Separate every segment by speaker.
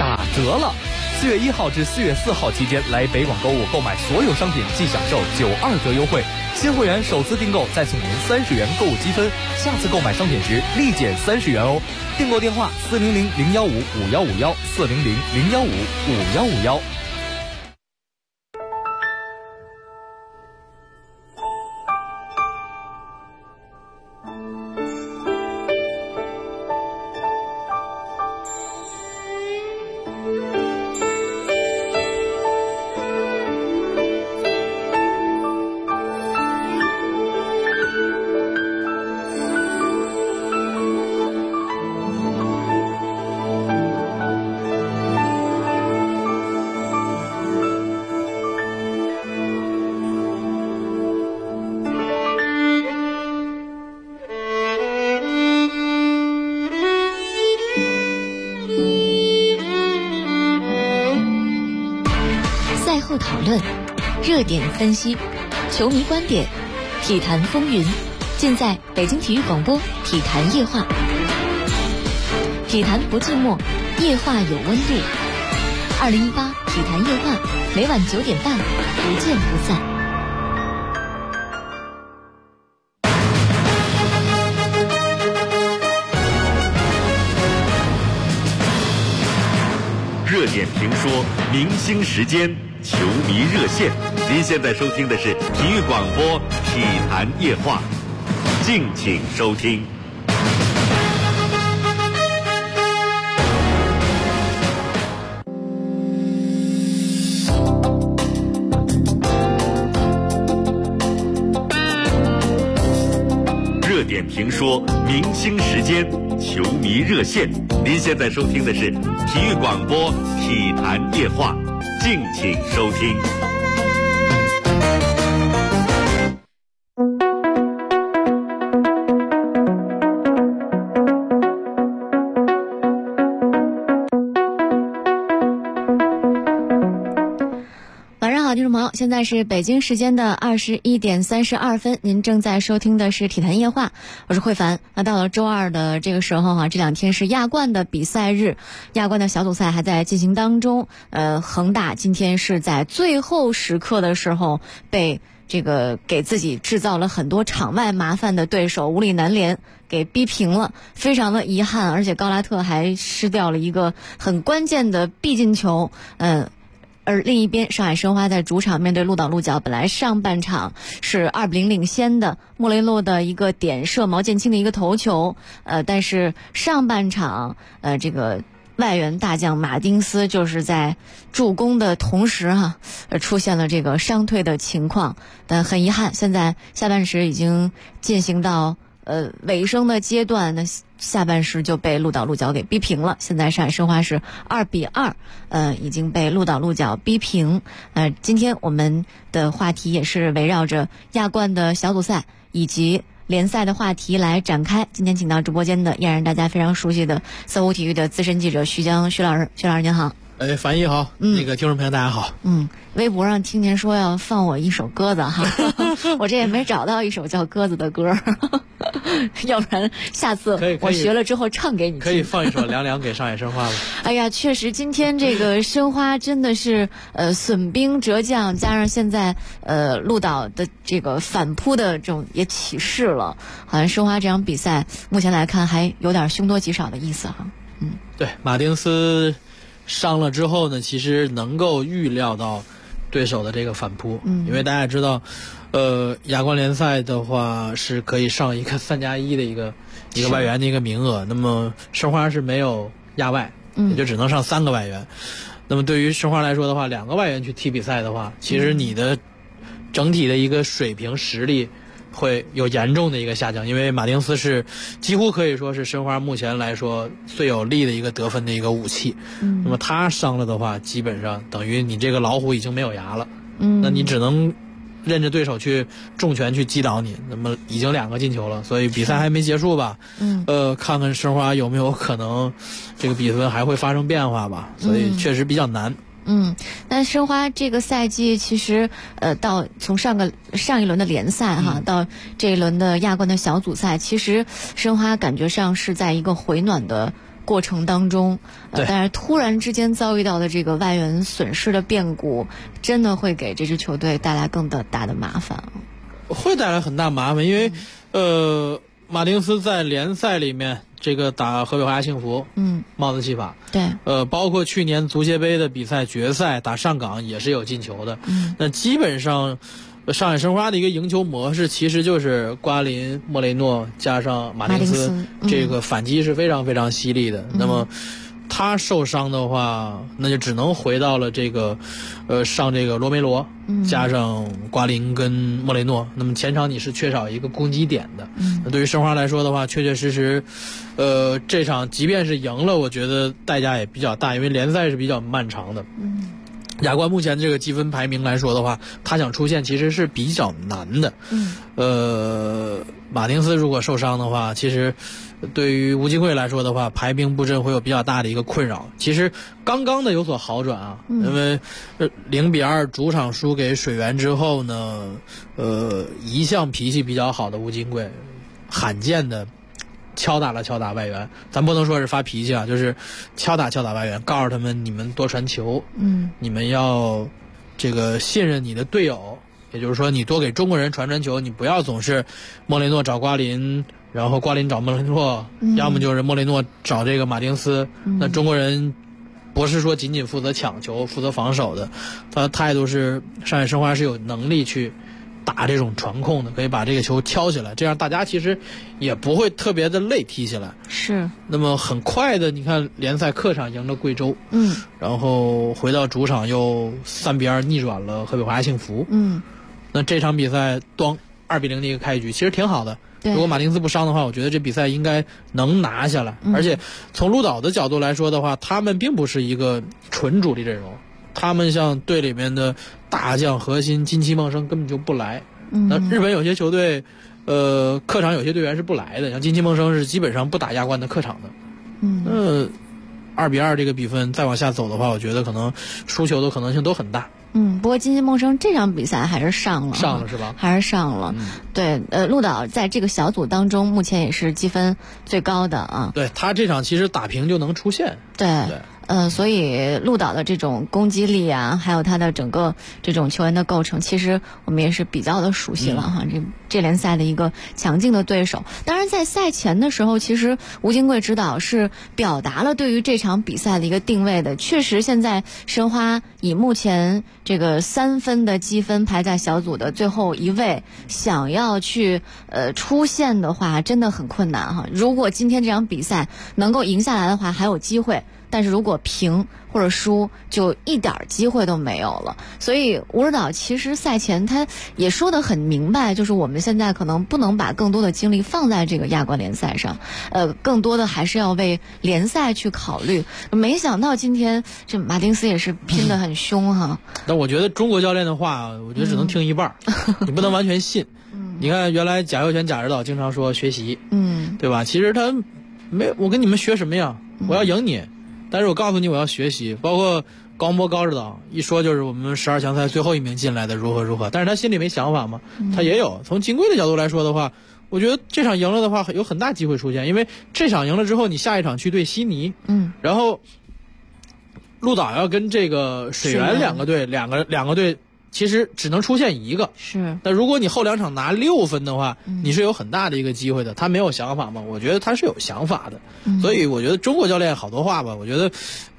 Speaker 1: 打折了！4月1号至4月4号期间，来北广购物购买所有商品即享受92折优惠，新会员首次订购再送您30元购物积分，下次购买商品时立减30元哦。订购电话400-015-5151，400-015-5151。
Speaker 2: 讨论，热点分析，球迷观点，体坛风云，尽在北京体育广播体坛夜话。体坛不寂寞，夜话有温度。2018体坛夜话，每晚9点半，不见不散。
Speaker 3: 热点评说，明星时间，球迷热线。您现在收听的是体育广播体坛夜话，敬请收听。热点评说，明星时间，球迷热线。您现在收听的是体育广播体坛夜话，敬请收听。
Speaker 2: 听众朋友，现在是北京时间的21点32分，您正在收听的是体坛夜话，我是慧凡。那到了周二的这个时候这两天是亚冠的比赛日，亚冠的小组赛还在进行当中。恒大今天是在最后时刻的时候被给自己制造了很多场外麻烦的对手无里南联给逼平了，非常的遗憾，而且高拉特还失掉了一个很关键的必进球。而另一边，上海申花在主场面对鹿岛鹿角，本来上半场是2-0领先的，莫雷诺的一个点射，毛剑卿的一个头球，但是上半场外援大将马丁斯就是在助攻的同时出现了这个伤退的情况，但很遗憾，现在下半时已经进行到尾声的阶段，那下半时就被鹿岛鹿角给逼平了。现在上海申花是2-2，已经被鹿岛鹿角逼平。今天我们的话题也是围绕着亚冠的小组赛以及联赛的话题来展开。今天请到直播间的依然大家非常熟悉的搜狐体育的资深记者徐江徐老师，徐老师您好。
Speaker 4: 樊一好，那个听众朋友大家好。
Speaker 2: 微博上听您说要放我一首鸽子我这也没找到一首叫鸽子的歌要不然下次我学了之后唱给你听。
Speaker 4: 可以放一首凉凉给上海申花了。
Speaker 2: 哎呀，确实今天这个申花真的是损兵折将，加上现在鹿岛的这个反扑的这种也起势了，好像申花这场比赛目前来看还有点凶多吉少的意思
Speaker 4: 对，马丁斯伤了之后呢，其实能够预料到对手的这个反扑，因为大家知道亚冠联赛的话是可以上一个3+1的一个外援的一个名额，那么申花是没有亚外，也就只能上3个外援。那么对于申花来说的话，2个外援去踢比赛的话，其实你的整体的一个水平实力会有严重的一个下降，因为马丁斯是几乎可以说是申花目前来说最有力的一个得分的一个武器。那么他伤了的话，基本上等于你这个老虎已经没有牙了。那你只能任着对手去重拳去击倒你。那么已经2个进球了，所以比赛还没结束吧？看看申花有没有可能这个比分还会发生变化吧？所以确实比较难。
Speaker 2: 那申花这个赛季其实到从上一轮的联赛到这一轮的亚冠的小组赛，其实申花感觉上是在一个回暖的过程当中，
Speaker 4: 对
Speaker 2: 但是突然之间遭遇到的这个外援损失的变故，真的会给这支球队带来更大的麻烦。
Speaker 4: 会带来很大麻烦，因为马丁斯在联赛里面这个打河北华夏幸福，帽子戏法，
Speaker 2: 对，
Speaker 4: 包括去年足协杯的比赛决赛打上港也是有进球的，那基本上上海申花的一个赢球模式其实就是瓜林、莫雷诺加上马丁斯，这个反击是非常非常犀利的。那么他受伤的话，那就只能回到了这个上这个罗梅罗，加上瓜林跟莫雷诺。那么前场你是缺少一个攻击点的。那对于申花来说的话，确确实实这场即便是赢了，我觉得代价也比较大，因为联赛是比较漫长的。亚冠目前这个积分排名来说的话，他想出线其实是比较难的。马丁斯如果受伤的话，其实对于吴金贵来说的话，排兵布阵会有比较大的一个困扰。其实刚刚的有所好转啊，因为0-2主场输给水源之后呢，一向脾气比较好的吴金贵，罕见的敲打外援，咱不能说是发脾气啊，就是敲打外援，告诉他们你们多传球，你们要这个信任你的队友，也就是说你多给中国人传球，你不要总是莫雷诺找瓜林，然后瓜林找莫雷诺，要么就是莫雷诺找这个马丁斯，那中国人不是说仅仅负责抢球、负责防守的，他的态度是上海申花是有能力去打这种传控的，可以把这个球敲起来，这样大家其实也不会特别的累踢起来。
Speaker 2: 是。
Speaker 4: 那么很快的，你看联赛客场赢了贵州，然后回到主场又3-2逆转了河北华夏幸福，那这场比赛2-0的一个开局，其实挺好的。如果马丁斯不伤的话，我觉得这比赛应该能拿下来。而且从鹿岛的角度来说的话，他们并不是一个纯主力阵容。他们像队里面的大将核心金崎梦生根本就不来，那日本有些球队，客场有些队员是不来的，像金崎梦生是基本上不打亚冠的客场的。2-2这个比分再往下走的话，我觉得可能输球的可能性都很大。
Speaker 2: 不过金崎梦生这场比赛还是上了
Speaker 4: 是吧？
Speaker 2: 还是上了。对，鹿岛在这个小组当中目前也是积分最高的啊。
Speaker 4: 对，他这场其实打平就能出线。
Speaker 2: 对。所以鹿岛的这种攻击力啊，还有他的整个这种球员的构成，其实我们也是比较的熟悉了哈。这联赛的一个强劲的对手。当然，在赛前的时候，其实吴金贵指导是表达了对于这场比赛的一个定位的。确实，现在申花以目前这个3分的积分排在小组的最后一位，想要去出线的话，真的很困难哈。如果今天这场比赛能够赢下来的话，还有机会。但是如果平或者输，就一点机会都没有了。所以吴指导其实赛前他也说得很明白，就是我们现在可能不能把更多的精力放在这个亚冠联赛上，更多的还是要为联赛去考虑。没想到今天这马丁斯也是拼得很凶哈。
Speaker 4: 但我觉得中国教练的话，我觉得只能听一半，你不能完全信。你看原来贾佑全贾指导经常说学习，对吧？其实他没，我跟你们学什么呀？我要赢你。但是我告诉你，我要学习，包括高洪波高指导一说就是我们12强赛最后一名进来的如何，但是他心里没想法嘛，他也有。从金贵的角度来说的话，我觉得这场赢了的话有很大机会出现，因为这场赢了之后，你下一场去对悉尼，然后鹿岛要跟这个水源两个队其实只能出现一个，
Speaker 2: 是。
Speaker 4: 但如果你后2场拿6分的话，你是有很大的一个机会的。他没有想法吗？我觉得他是有想法的。所以我觉得中国教练好多话吧，我觉得，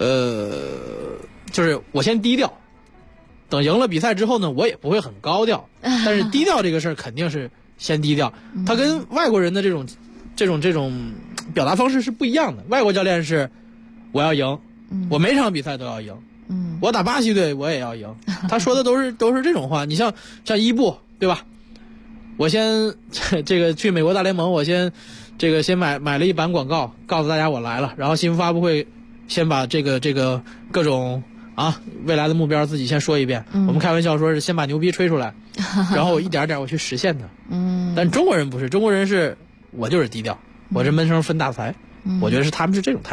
Speaker 4: 就是我先低调，等赢了比赛之后呢，我也不会很高调。但是低调这个事儿肯定是先低调。他跟外国人的这种表达方式是不一样的。外国教练是我要赢，我每场比赛都要赢。我打巴西队我也要赢，他说的都是这种话。你像伊布对吧？我先这个去美国大联盟，我先买了一版广告，告诉大家我来了，然后新闻发布会先把这个各种未来的目标自己先说一遍。我们开玩笑说是先把牛逼吹出来，然后我一点点我去实现它。但中国人不是，中国人是我就是低调，我这闷声分大财。我觉得是他们是这种态度。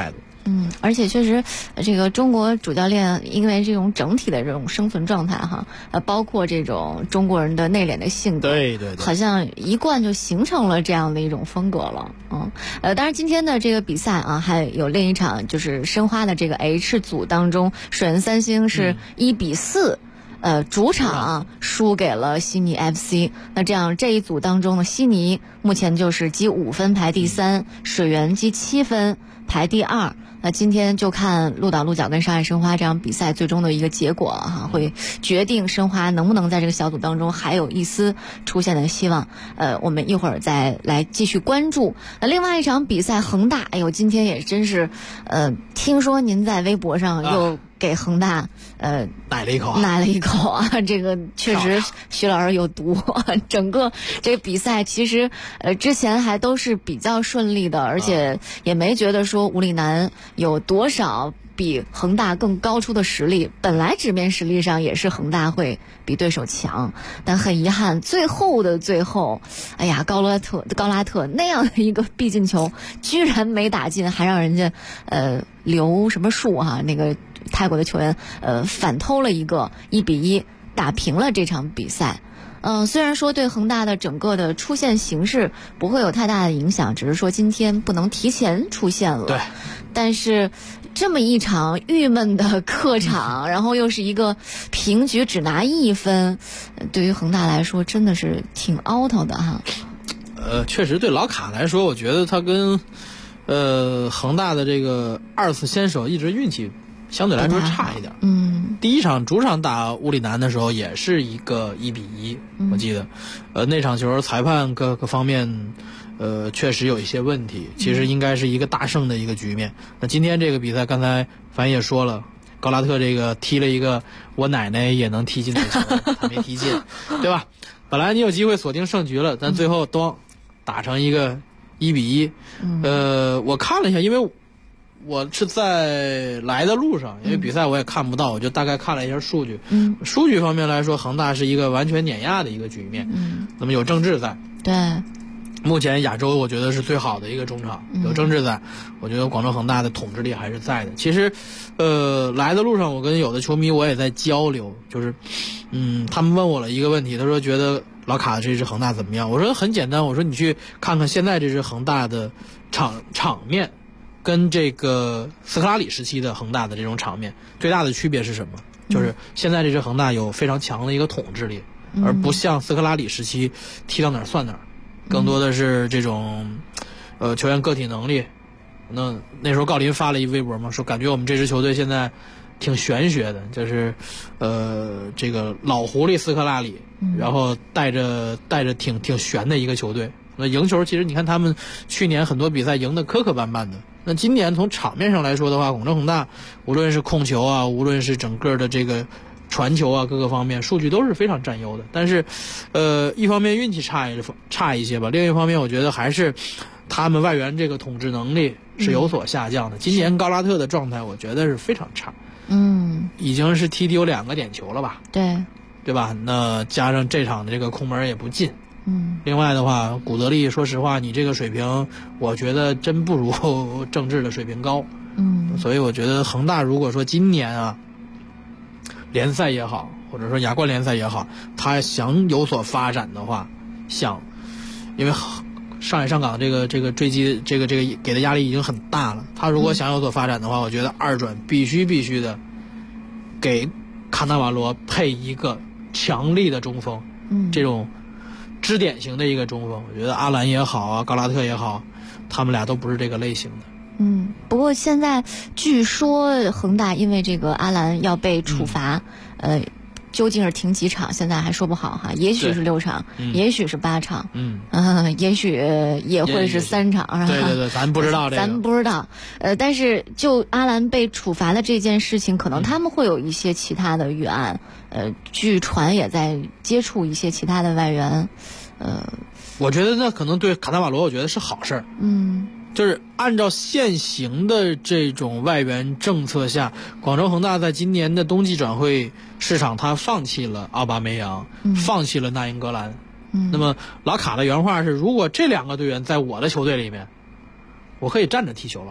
Speaker 2: 而且确实，这个中国主教练因为这种整体的这种生存状态哈，包括这种中国人的内敛的性格，
Speaker 4: 对，
Speaker 2: 好像一贯就形成了这样的一种风格了。当然今天的这个比赛啊，还有另一场就是申花的这个 H 组当中，水原三星是1-4。主场输给了悉尼 FC。那这样这一组当中呢，悉尼目前就是积5分排第3，水原积7分排第2。那今天就看鹿岛鹿角跟上海申花这样比赛最终的一个结果哈，会决定申花能不能在这个小组当中还有一丝出现的希望。我们一会儿再来继续关注。那另外一场比赛，恒大，哎呦，今天也真是，听说您在微博上又给恒大
Speaker 4: 奶了一口
Speaker 2: 啊，这个确实徐老师有毒。整个这个比赛其实之前还都是比较顺利的，而且也没觉得说吴里南有多少比恒大更高出的实力，本来纸面实力上也是恒大会比对手强，但很遗憾最后的最后，哎呀，高拉特那样的一个必进球居然没打进，还让人家刘什么树哈，那个泰国的球员反偷了一个1-1打平了这场比赛。虽然说对恒大的整个的出线形势不会有太大的影响，只是说今天不能提前出现了。
Speaker 4: 对，
Speaker 2: 但是这么一场郁闷的客场，然后又是一个平局只拿1分，对于恒大来说真的是挺out的哈。
Speaker 4: 确实对老卡来说，我觉得他跟恒大的这个2次先手一直运气相对来说差一点。第一场主场打乌里南的时候也是一个1-1，我记得，那场球裁判各方面，确实有一些问题，其实应该是一个大胜的一个局面。那今天这个比赛，刚才樊也说了，高拉特这个踢了一个我奶奶也能踢进的球，他没踢进，对吧？本来你有机会锁定胜局了，但最后打成一个1-1。我看了一下，因为我是在来的路上，因为比赛我也看不到，我就大概看了一下数据。数据方面来说，恒大是一个完全碾压的一个局面。那么有郑智在，
Speaker 2: 对，
Speaker 4: 目前亚洲我觉得是最好的一个中场，有郑智在，我觉得广州恒大的统治力还是在的。其实，来的路上我跟有的球迷我也在交流，就是，他们问我了一个问题，他说觉得老卡的这支恒大怎么样？我说很简单，我说你去看看现在这支恒大的场面。跟这个斯科拉里时期的恒大的这种场面最大的区别是什么？就是现在这支恒大有非常强的一个统治力，而不像斯科拉里时期踢到哪儿算哪儿，更多的是这种球员个体能力。那时候郜林发了一微博嘛，说感觉我们这支球队现在挺玄学的，就是这个老狐狸斯科拉里，然后带着挺玄的一个球队。那赢球其实你看他们去年很多比赛赢得磕磕绊绊的，那今年从场面上来说的话，广州恒大无论是控球啊，无论是整个的这个传球啊，各个方面数据都是非常占优的。但是一方面运气差一些吧，另一方面我觉得还是他们外援这个统治能力是有所下降的。今年高拉特的状态我觉得是非常差，已经是踢丢2个点球了吧，对吧？那加上这场的这个空门也不进，另外的话，古德利说实话，你这个水平，我觉得真不如郑智的水平高。所以我觉得恒大如果说今年啊，联赛也好，或者说亚冠联赛也好，他想有所发展的话，因为上海上港这个追击这个给的压力已经很大了，他如果想有所发展的话，我觉得2转必须的给卡纳瓦罗配一个强力的中锋，这种支点型的一个中锋，我觉得阿兰也好啊，高拉特也好，他们俩都不是这个类型的。
Speaker 2: 不过现在据说恒大因为这个阿兰要被处罚，究竟是停几场，现在还说不好哈，也许是6场，也许是8场，也许也会是3场，
Speaker 4: 对，咱不知道这个，
Speaker 2: 咱不知道。但是就阿兰被处罚的这件事情，可能他们会有一些其他的预案，据传也在接触一些其他的外援，
Speaker 4: 我觉得那可能对卡纳瓦罗，我觉得是好事儿，就是按照现行的这种外援政策下，广州恒大在今年的冬季转会市场，他放弃了奥巴梅扬，放弃了纳英格兰。那么老卡的原话是：如果这2个队员在我的球队里面，我可以站着踢球了。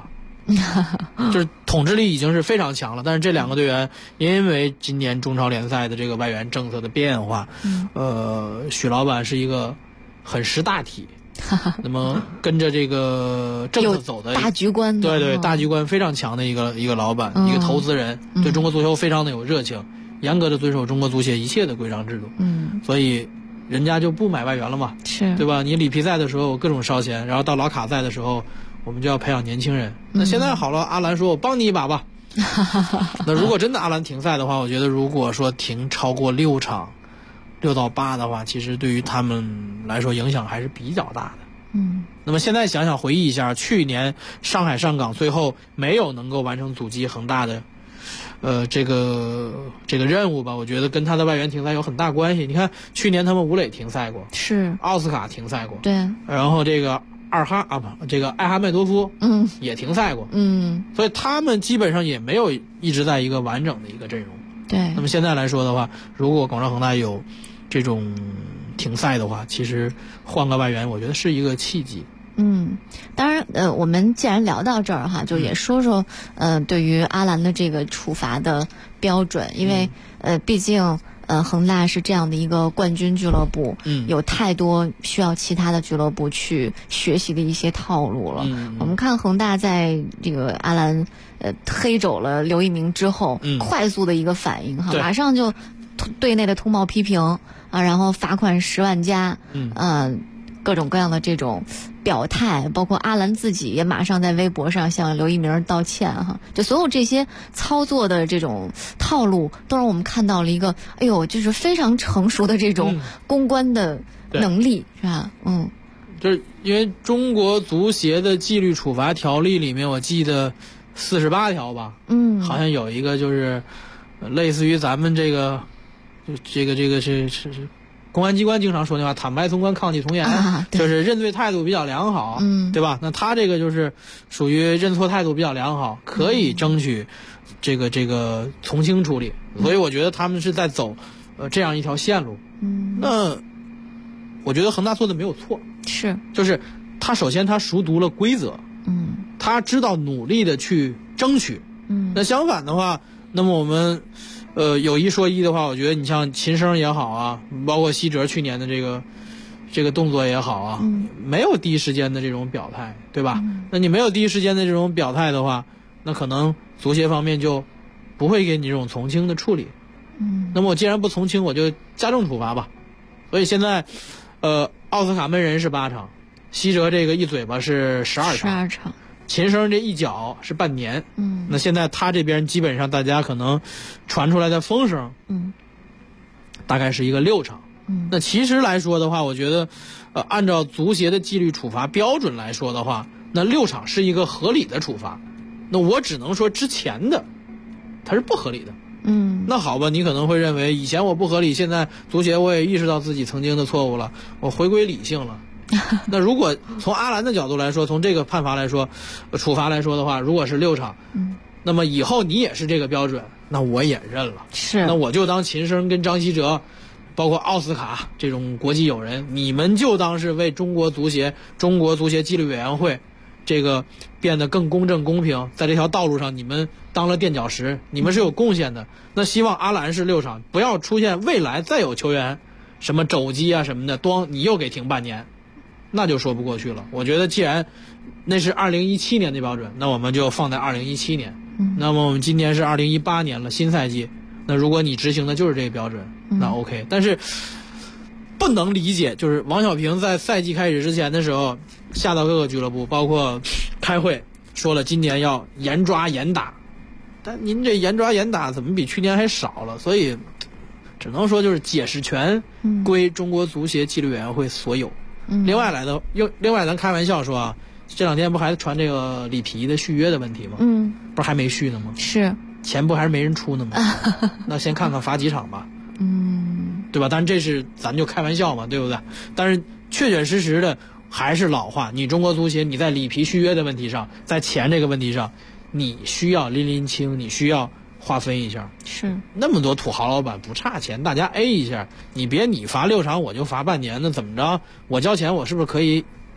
Speaker 4: 就是统治力已经是非常强了。但是这两个队员因为今年中超联赛的这个外援政策的变化，许老板是一个很识大体，那么跟着这个政策走的
Speaker 2: 大局观的，
Speaker 4: 对，大局观非常强的一个老板，一个投资人，对中国足球非常的有热情，严格的遵守中国足协一切的规章制度，所以人家就不买外援了嘛，
Speaker 2: 是
Speaker 4: 对吧？你里皮赛的时候各种烧钱，然后到老卡赛的时候，我们就要培养年轻人。那现在好了，阿兰说我帮你一把吧。那如果真的阿兰停赛的话，我觉得如果说停超过6场，6到8的话，其实对于他们来说影响还是比较大的。那么现在想想回忆一下，去年上海上港最后没有能够完成阻击恒大的这个任务吧，我觉得跟他的外援停赛有很大关系。你看去年他们武磊停赛过，
Speaker 2: 是
Speaker 4: 奥斯卡停赛过，
Speaker 2: 对，
Speaker 4: 然后这个艾哈迈多夫也停赛过，所以他们基本上也没有一直在一个完整的一个阵容。
Speaker 2: 对，
Speaker 4: 那么现在来说的话，如果广州恒大有这种停赛的话，其实换个外援，我觉得是一个契机。
Speaker 2: 当然，我们既然聊到这儿哈，就也说说对于阿兰的这个处罚的标准，因为毕竟恒大是这样的一个冠军俱乐部，有太多需要其他的俱乐部去学习的一些套路了。我们看恒大在这个阿兰黑走了刘一鸣之后，快速的一个反应哈，马上就队内的通报批评啊，然后罚款10万加，各种各样的这种表态，包括阿兰自己也马上在微博上向刘一鸣道歉哈，就所有这些操作的这种套路，都让我们看到了一个就是非常成熟的这种公关的能力，是吧？
Speaker 4: 就是因为中国足协的纪律处罚条例里面，我记得48条吧，好像有一个就是类似于咱们这个是公安机关经常说的话，坦白从宽，抗拒从严，就是认罪态度比较良好，对吧？那他这个就是属于认错态度比较良好，可以争取这个从轻处理，所以我觉得他们是在走这样一条线路。那我觉得恒大做的没有错，就是他首先他熟读了规则，他知道努力的去争取，那相反的话，那么我们有一说一的话，我觉得你像秦升也好啊，包括希哲去年的这个动作也好啊，没有第一时间的这种表态，对吧？那你没有第一时间的这种表态的话，那可能足协方面就不会给你这种从轻的处理。那么我既然不从轻，我就加重处罚吧。所以现在奥斯卡闷人是8场，希哲这个一嘴巴是12场。秦升这一脚是半年，那现在他这边基本上大家可能传出来的风声，大概是一个6场，那其实来说的话，我觉得，按照足协的纪律处罚标准来说的话，那6场是一个合理的处罚，那我只能说之前的，它是不合理的，那好吧，你可能会认为以前我不合理，现在足协我也意识到自己曾经的错误了，我回归理性了。那如果从阿兰的角度来说，从这个判罚来说，处罚来说的话，如果是6场，那么以后你也是这个标准，那我也认了。那我就当秦升跟张稀哲，包括奥斯卡这种国际友人，你们就当是为中国足协纪律委员会这个变得更公正公平，在这条道路上你们当了垫脚石，你们是有贡献的。那希望阿兰是6场，不要出现未来再有球员什么肘击啊什么的，你又给停半年。那就说不过去了。我觉得既然那是2017年的标准，那我们就放在2017年。那么我们今年是2018年了，新赛季。那如果你执行的就是这个标准，那 OK。但是不能理解，就是王小平在赛季开始之前的时候，下到各个俱乐部，包括开会说了今年要严抓严打，但您这严抓严打怎么比去年还少了？所以只能说就是解释权归中国足协纪律委员会所有。另外咱开玩笑说啊，这2天不还传这个里皮的续约的问题吗？不是还没续呢吗？
Speaker 2: 是，
Speaker 4: 钱不还是没人出呢吗？那先看看罚几场吧，对吧？当然这是咱就开玩笑嘛，对不对？但是确确实实的还是老话，你中国足协你在里皮续约的问题上，在钱这个问题上，你需要拎清，你需要划分一下。
Speaker 2: 是，
Speaker 4: 那么多土豪老板不差钱，大家 A 一下，你别你罚6场我就罚半年，那怎么着？我交钱我是不是可以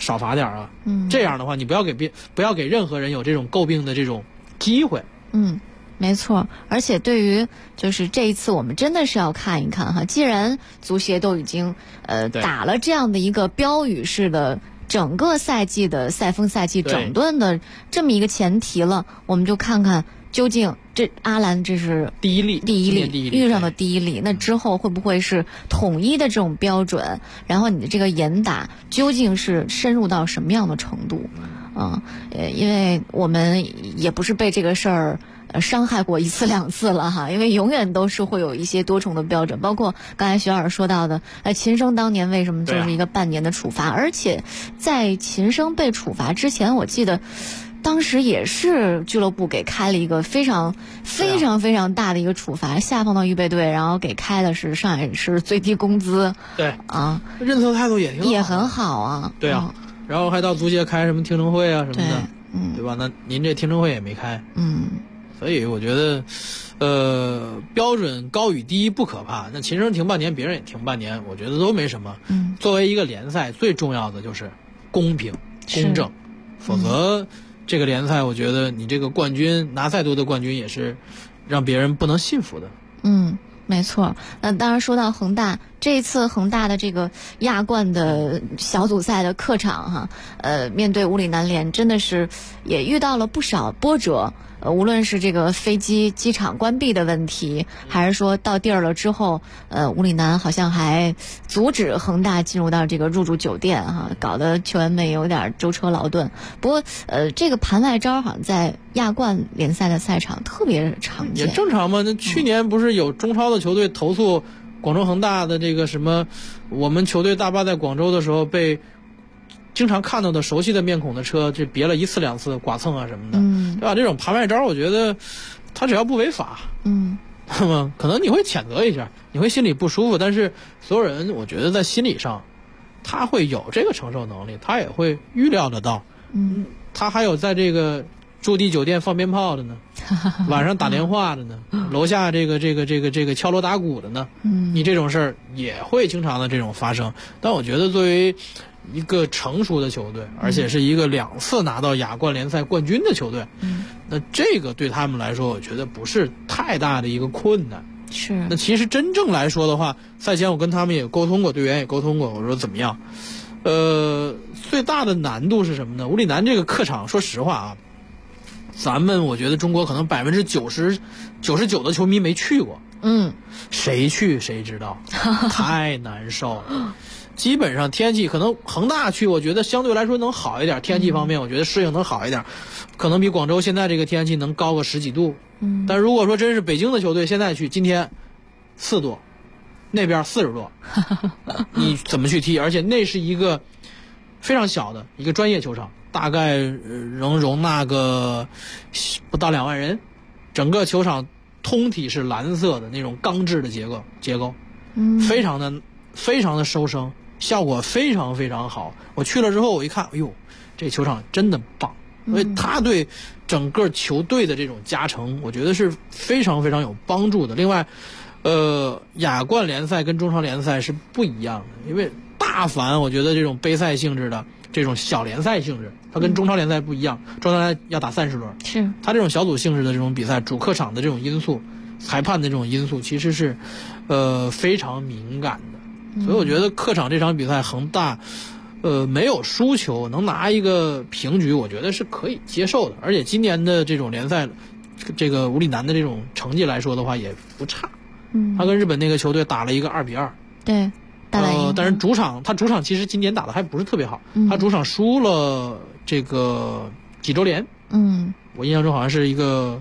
Speaker 4: 少罚点啊。这样的话，你不要给任何人有这种诟病的这种机会。
Speaker 2: 没错，而且对于就是这一次我们真的是要看一看哈，既然足协都已经打了这样的一个标语式的整个赛季的赛风赛季整顿的这么一个前提了，我们就看看究竟这阿兰这是
Speaker 4: 第一例
Speaker 2: 遇上的第一例，那之后会不会是统一的这种标准？然后你的这个严打究竟是深入到什么样的程度？因为我们也不是被这个事儿伤害过一次两次了哈，因为永远都是会有一些多重的标准，包括刚才徐老师说到的，秦升当年为什么就是一个半年的处罚，而且在秦升被处罚之前，我记得当时也是俱乐部给开了一个非常大的一个处罚，下放到预备队，然后给开的是上海市最低工资。
Speaker 4: 对啊，认错态度也
Speaker 2: 很好啊。
Speaker 4: 对啊，然后还到足协开什么听证会啊什么的，对吧？那您这听证会也没开，所以我觉得，标准高与低不可怕。那秦升停半年，别人也停半年，我觉得都没什么。作为一个联赛，最重要的就是公平、公正，否则这个联赛，我觉得你这个冠军拿再多的冠军，也是让别人不能信服的。
Speaker 2: 没错。那当然说到恒大，这一次恒大的这个亚冠的小组赛的客场哈，面对武里南联，真的是也遇到了不少波折。无论是这个机场关闭的问题，还是说到地儿了之后，武里南好像还阻止恒大进入到这个入住酒店哈，搞得球员们有点舟车劳顿。不过这个盘外招好像在亚冠联赛的赛场特别常见。
Speaker 4: 也正常嘛，那去年不是有中超的球队投诉广州恒大的这个什么，我们球队大巴在广州的时候被经常看到的熟悉的面孔的车，这别了一次两次剐蹭啊什么的，对吧？这种盘外招，我觉得他只要不违法，那么可能你会谴责一下，你会心里不舒服，但是所有人，我觉得在心理上，他会有这个承受能力，他也会预料得到，他还有在这个驻地酒店放鞭炮的呢，晚上打电话的呢，楼下这个敲锣打鼓的呢，你这种事儿也会经常的这种发生。但我觉得作为一个成熟的球队，而且是一个2次拿到亚冠联赛冠军的球队，那这个对他们来说，我觉得不是太大的一个困难。
Speaker 2: 是。
Speaker 4: 那其实真正来说的话，赛前我跟他们也沟通过，队员也沟通过，我说怎么样？最大的难度是什么呢？武里南这个客场，说实话啊，咱们我觉得中国可能99%的球迷没去过，谁去谁知道，太难受了。基本上天气可能恒大去，我觉得相对来说能好一点，天气方面我觉得适应能好一点，可能比广州现在这个天气能高个10几度。但如果说真是北京的球队现在去，今天4度，那边40度，你怎么去踢？而且那是一个非常小的一个专业球场，大概能容纳个不到2万人，整个球场通体是蓝色的那种钢制的结构，非常的收声，效果非常非常好。我去了之后，我一看，哎呦，这球场真的棒，因为他对整个球队的这种加成，我觉得是非常非常有帮助的。另外，亚冠联赛跟中超联赛是不一样的，因为大凡我觉得这种杯赛性质的这种小联赛性质，它跟中超联赛不一样，中超联赛要打30轮，
Speaker 2: 是
Speaker 4: 它这种小组性质的这种比赛，主客场的这种因素，裁判的这种因素，其实是非常敏感的。所以我觉得客场这场比赛恒大没有输球，能拿一个平局，我觉得是可以接受的。而且今年的这种联赛，这个武里南的这种成绩来说的话也不差。他跟日本那个球队打了一个2-2。
Speaker 2: 对。
Speaker 4: 但是他主场其实今年打的还不是特别好，他主场输了这个济州联。我印象中好像是一个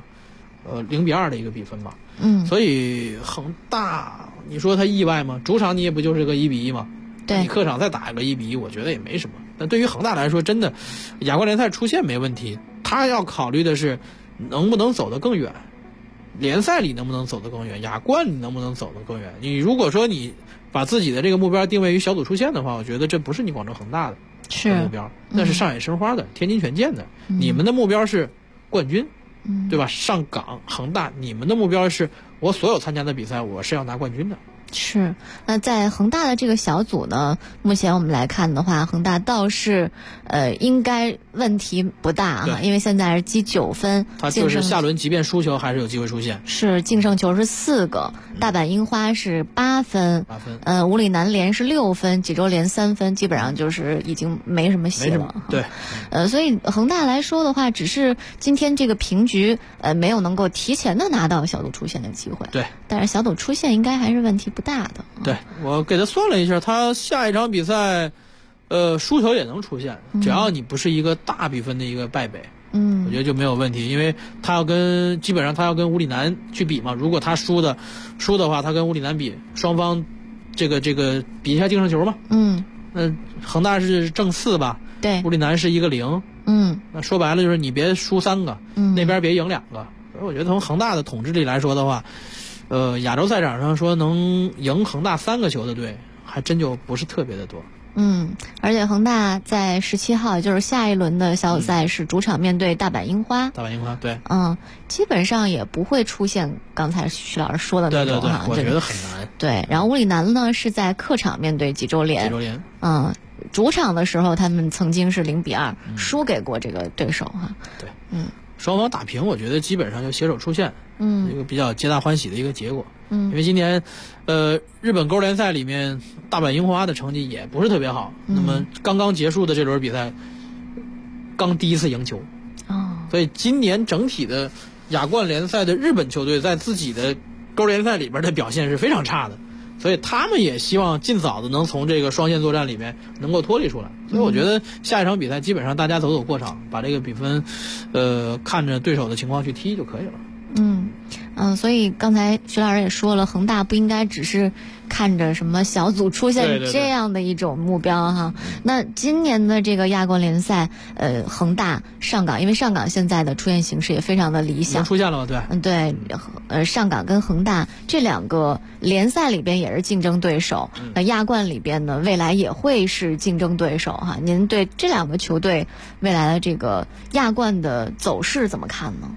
Speaker 4: 0-2的一个比分吧。所以恒大，你说他意外吗？主场你也不就是个1-1吗？
Speaker 2: 对，
Speaker 4: 你客场再打一个1-1，我觉得也没什么。但对于恒大来说，真的亚冠联赛出线没问题，他要考虑的是能不能走得更远，联赛里能不能走得更远，亚冠里能不能走得更远。你如果说你把自己的这个目标定位于小组出线的话，我觉得这不是你广州恒大的目标，那是上海申花的、天津权健的。你们的目标是冠军，对吧？上港恒大，你们的目标是我所有参加的比赛，我是要拿冠军的。
Speaker 2: 是，那在恒大的这个小组呢，目前我们来看的话，恒大倒是应该问题不大啊，因为现在是积9分，
Speaker 4: 他就是下轮即便输球还是有机会出线。
Speaker 2: 是净胜球是4个，大阪樱花是8分，武里南联是6分，济州联3分，基本上就是已经没什么戏了。
Speaker 4: 对，
Speaker 2: 所以恒大来说的话，只是今天这个平局没有能够提前的拿到小组出线的机会。
Speaker 4: 对，
Speaker 2: 但是小组出线应该还是问题不大的。
Speaker 4: 对，我给他算了一下，他下一场比赛输球也能出现，只要你不是一个大比分的一个败北，我觉得就没有问题，因为他基本上他要跟武里南去比嘛，如果他输的话，他跟武里南比，双方这个比一下净胜球嘛，恒大是正4吧，
Speaker 2: 对，
Speaker 4: 武里南是1个0，那说白了就是你别输3个，那边别赢2个，所以我觉得从恒大的统治力来说的话，亚洲赛场上说能赢恒大3个球的队，还真就不是特别的多。
Speaker 2: 而且恒大在17号，就是下一轮的小组赛是主场面对大阪樱花。
Speaker 4: 大阪樱花，对，
Speaker 2: 基本上也不会出现刚才徐老师说的那种
Speaker 4: 对，我觉得很难。
Speaker 2: 对，然后武里南呢是在客场面对济州联。主场的时候他们曾经是0-2输给过这个对手哈。
Speaker 4: 对，双方打平，我觉得基本上就携手出线，一个比较皆大欢喜的一个结果。因为今年，日本勾联赛里面大阪樱花的成绩也不是特别好。那么刚刚结束的这轮比赛，刚第一次赢球，所以今年整体的亚冠联赛的日本球队在自己的勾联赛里边的表现是非常差的，所以他们也希望尽早的能从这个双线作战里面能够脱离出来。所以我觉得下一场比赛基本上大家走过场，把这个比分，看着对手的情况去踢就可以了。
Speaker 2: 所以刚才徐老师也说了，恒大不应该只是看着什么小组出现这样的一种目标哈。那今年的这个亚冠联赛，恒大、上港，因为上港现在的出现形势也非常的理想，
Speaker 4: 出现了对，
Speaker 2: 对，上港跟恒大这2个联赛里边也是竞争对手，那亚冠里边呢，未来也会是竞争对手哈。您对这2个球队未来的这个亚冠的走势怎么看呢？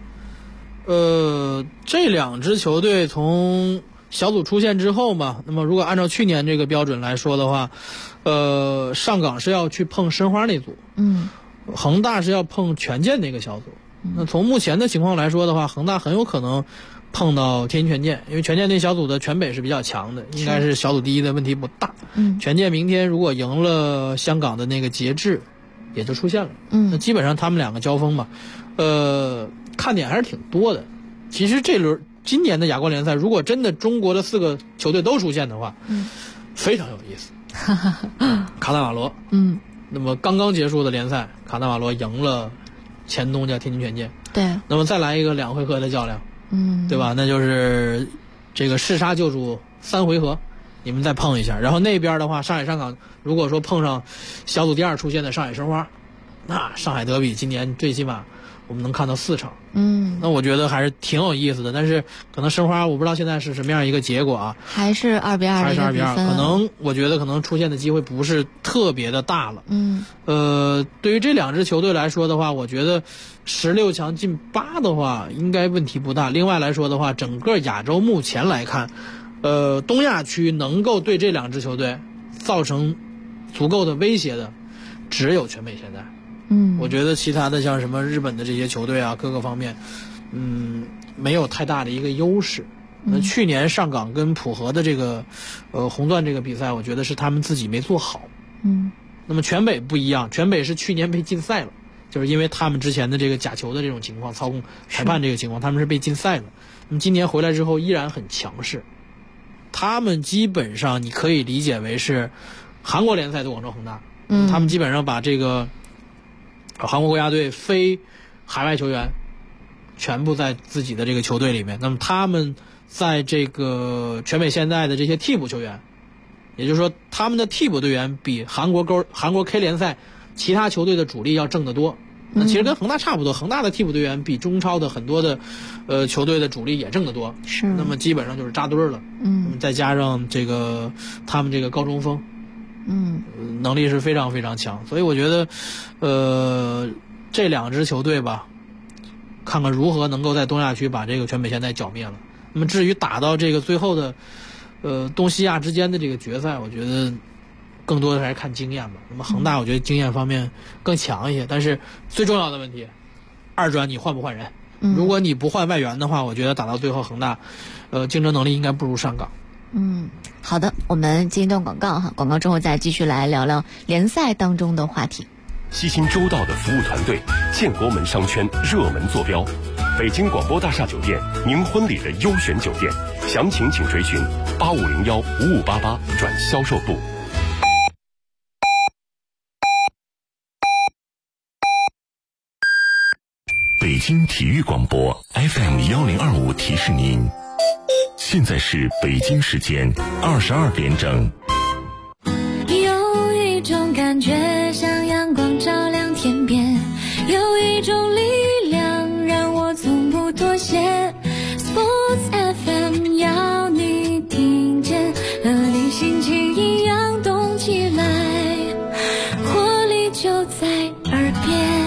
Speaker 4: 这2支球队从小组出线之后嘛，那么如果按照去年这个标准来说的话，上港是要去碰申花那组，恒大是要碰权健那个小组。那从目前的情况来说的话，恒大很有可能碰到天津权健，因为权健那小组的全北是比较强的，应该是小组第一的问题不大。权健明天如果赢了香港的那个节制，也就出现了。那基本上他们2个交锋嘛，看点还是挺多的。其实今年的亚冠联赛，如果真的中国的4个球队都出现的话，非常有意思。卡纳瓦罗，那么刚刚结束的联赛，卡纳瓦罗赢了前东家天津权健，
Speaker 2: 对，
Speaker 4: 那么再来一个2回合的较量，对吧？那就是这个弑杀救主3回合，你们再碰一下。然后那边的话，上海上港如果说碰上小组第2出现的上海申花，那上海德比今年最起码我们能看到4场，那我觉得还是挺有意思的。但是可能申花我不知道现在是什么样一个结果啊，
Speaker 2: 还是2-2的一个比分，
Speaker 4: 可能我觉得可能出现的机会不是特别的大了。对于这2支球队来说的话，我觉得16强进8的话应该问题不大。另外来说的话，整个亚洲目前来看，东亚区能够对这2支球队造成足够的威胁的，只有全美现代。我觉得其他的像什么日本的这些球队啊，各个方面，没有太大的一个优势。那去年上港跟浦和的这个，红钻这个比赛，我觉得是他们自己没做好。那么全北不一样，全北是去年被禁赛了，就是因为他们之前的这个假球的这种情况，操控裁判这个情况，他们是被禁赛了。那么今年回来之后依然很强势，他们基本上你可以理解为是韩国联赛的广州恒大，他们基本上把这个韩国国家队非海外球员全部在自己的这个球队里面，那么他们在这个全美现代的这些替补球员，也就是说他们的替补队员比韩国 K 联赛其他球队的主力要挣得多。那其实跟恒大差不多，恒大的替补队员比中超的很多的球队的主力也挣得多，
Speaker 2: 是。
Speaker 4: 那么基本上就是扎堆了。再加上这个他们这个高中锋，能力是非常非常强，所以我觉得这2支球队吧，看看如何能够在东亚区把这个全北现代剿灭了。那么至于打到这个最后的东西亚之间的这个决赛，我觉得更多的还是看经验吧。那么恒大我觉得经验方面更强一些，但是最重要的问题，2转你换不换人？如果你不换外援的话，我觉得打到最后恒大竞争能力应该不如上港。
Speaker 2: 好的，我们进一段广告哈，广告之后再继续来聊聊联赛当中的话题。
Speaker 5: 悉心周到的服务团队，建国门商圈热门坐标，北京广播大厦酒店，您婚礼的优选酒店，详情请追询85015588转销售部。北京体育广播 FM1025提示您，现在是北京时间22点整。
Speaker 6: 有一种感觉像阳光照亮天边，有一种力量让我从不妥协。 Sports FM 要你听见，和你心情一样动起来，活力就在耳边。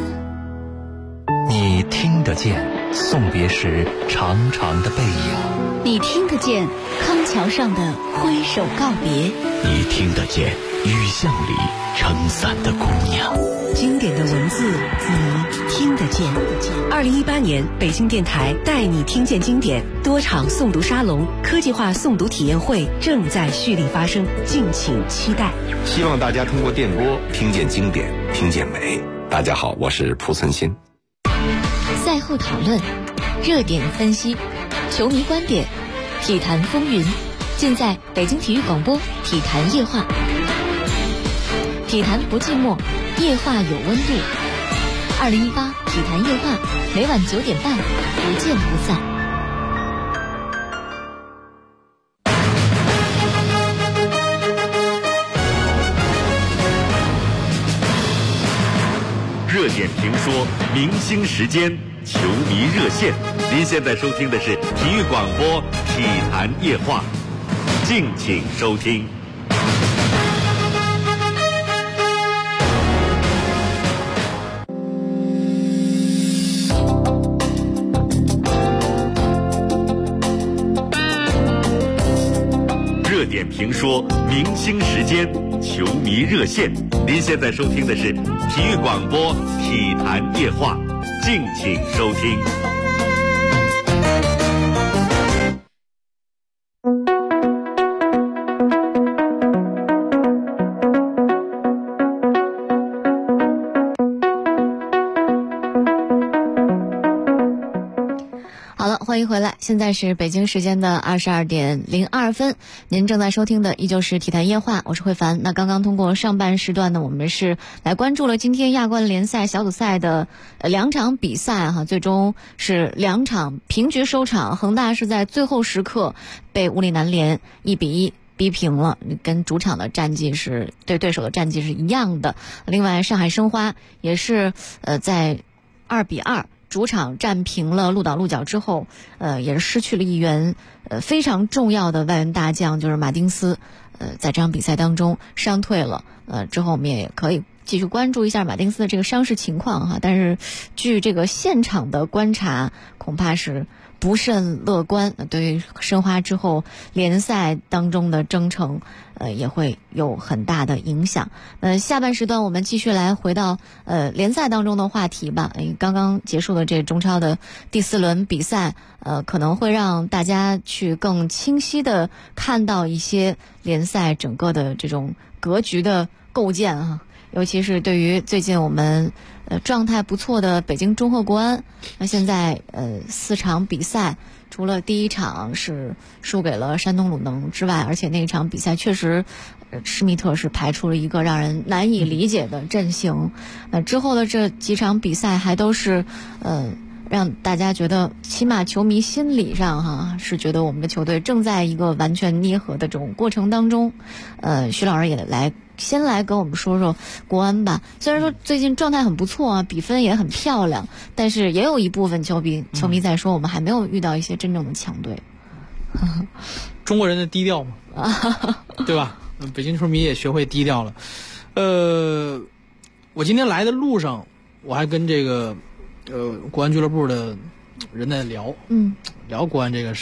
Speaker 7: 你听得见送别时长长的背影，
Speaker 8: 你听得见康桥上的挥手告别，
Speaker 7: 你听得见雨巷里撑伞的姑娘。
Speaker 9: 经典的文字你听得见。2018年北京电台带你听见经典多场诵读沙龙、科技化诵读体验会正在蓄力发生，敬请期待。
Speaker 10: 希望大家通过电波听见经典，听见美。大家好，我是蒲存昕。
Speaker 2: 赛后讨论，热点分析，球迷观点，体坛风云，尽在北京体育广播体坛夜话。体坛不寂寞，夜话有温度。2018体坛夜话，每晚9点半，不见不散。
Speaker 3: 热点评说，明星时间，球迷热线。您现在收听的是体育广播体坛夜话，敬请收听。热点评说，明星时间，球迷热线。您现在收听的是体育广播体坛夜话，敬请收听。
Speaker 2: 欢迎回来，现在是北京时间的22点02分，您正在收听的依旧是体坛夜话，我是慧凡。那刚刚通过上半时段呢，我们是来关注了今天亚冠联赛小组赛的2场比赛哈，最终是2场平局收场，恒大是在最后时刻被乌里南联1比1逼平了，跟主场的战绩是对手的战绩是一样的。另外上海申花也是在2比2主场战平了鹿岛鹿角之后，也是失去了一员非常重要的外援大将，就是马丁斯，在这场比赛当中伤退了。之后我们也可以继续关注一下马丁斯的这个伤势情况哈。但是据这个现场的观察，恐怕是不甚乐观，对于申花之后联赛当中的征程也会有很大的影响。下半时段我们继续来回到联赛当中的话题吧。刚刚结束的这中超的第4轮比赛，可能会让大家去更清晰的看到一些联赛整个的这种格局的构建啊。尤其是对于最近我们状态不错的北京中赫国安，那现在4场比赛，除了第1场是输给了山东鲁能之外，而且那一场比赛确实施密特是排出了一个让人难以理解的阵型。之后的这几场比赛还都是让大家觉得起码球迷心理上是觉得我们的球队正在一个完全捏合的这种过程当中。徐老师也先来跟我们说说国安吧。虽然说最近状态很不错啊，比分也很漂亮，但是也有一部分球迷在说我们还没有遇到一些真正的强队。
Speaker 4: 中国人的低调嘛，对吧？北京球迷也学会低调了。我今天来的路上，我还跟这个国安俱乐部的人在聊国安这个事儿。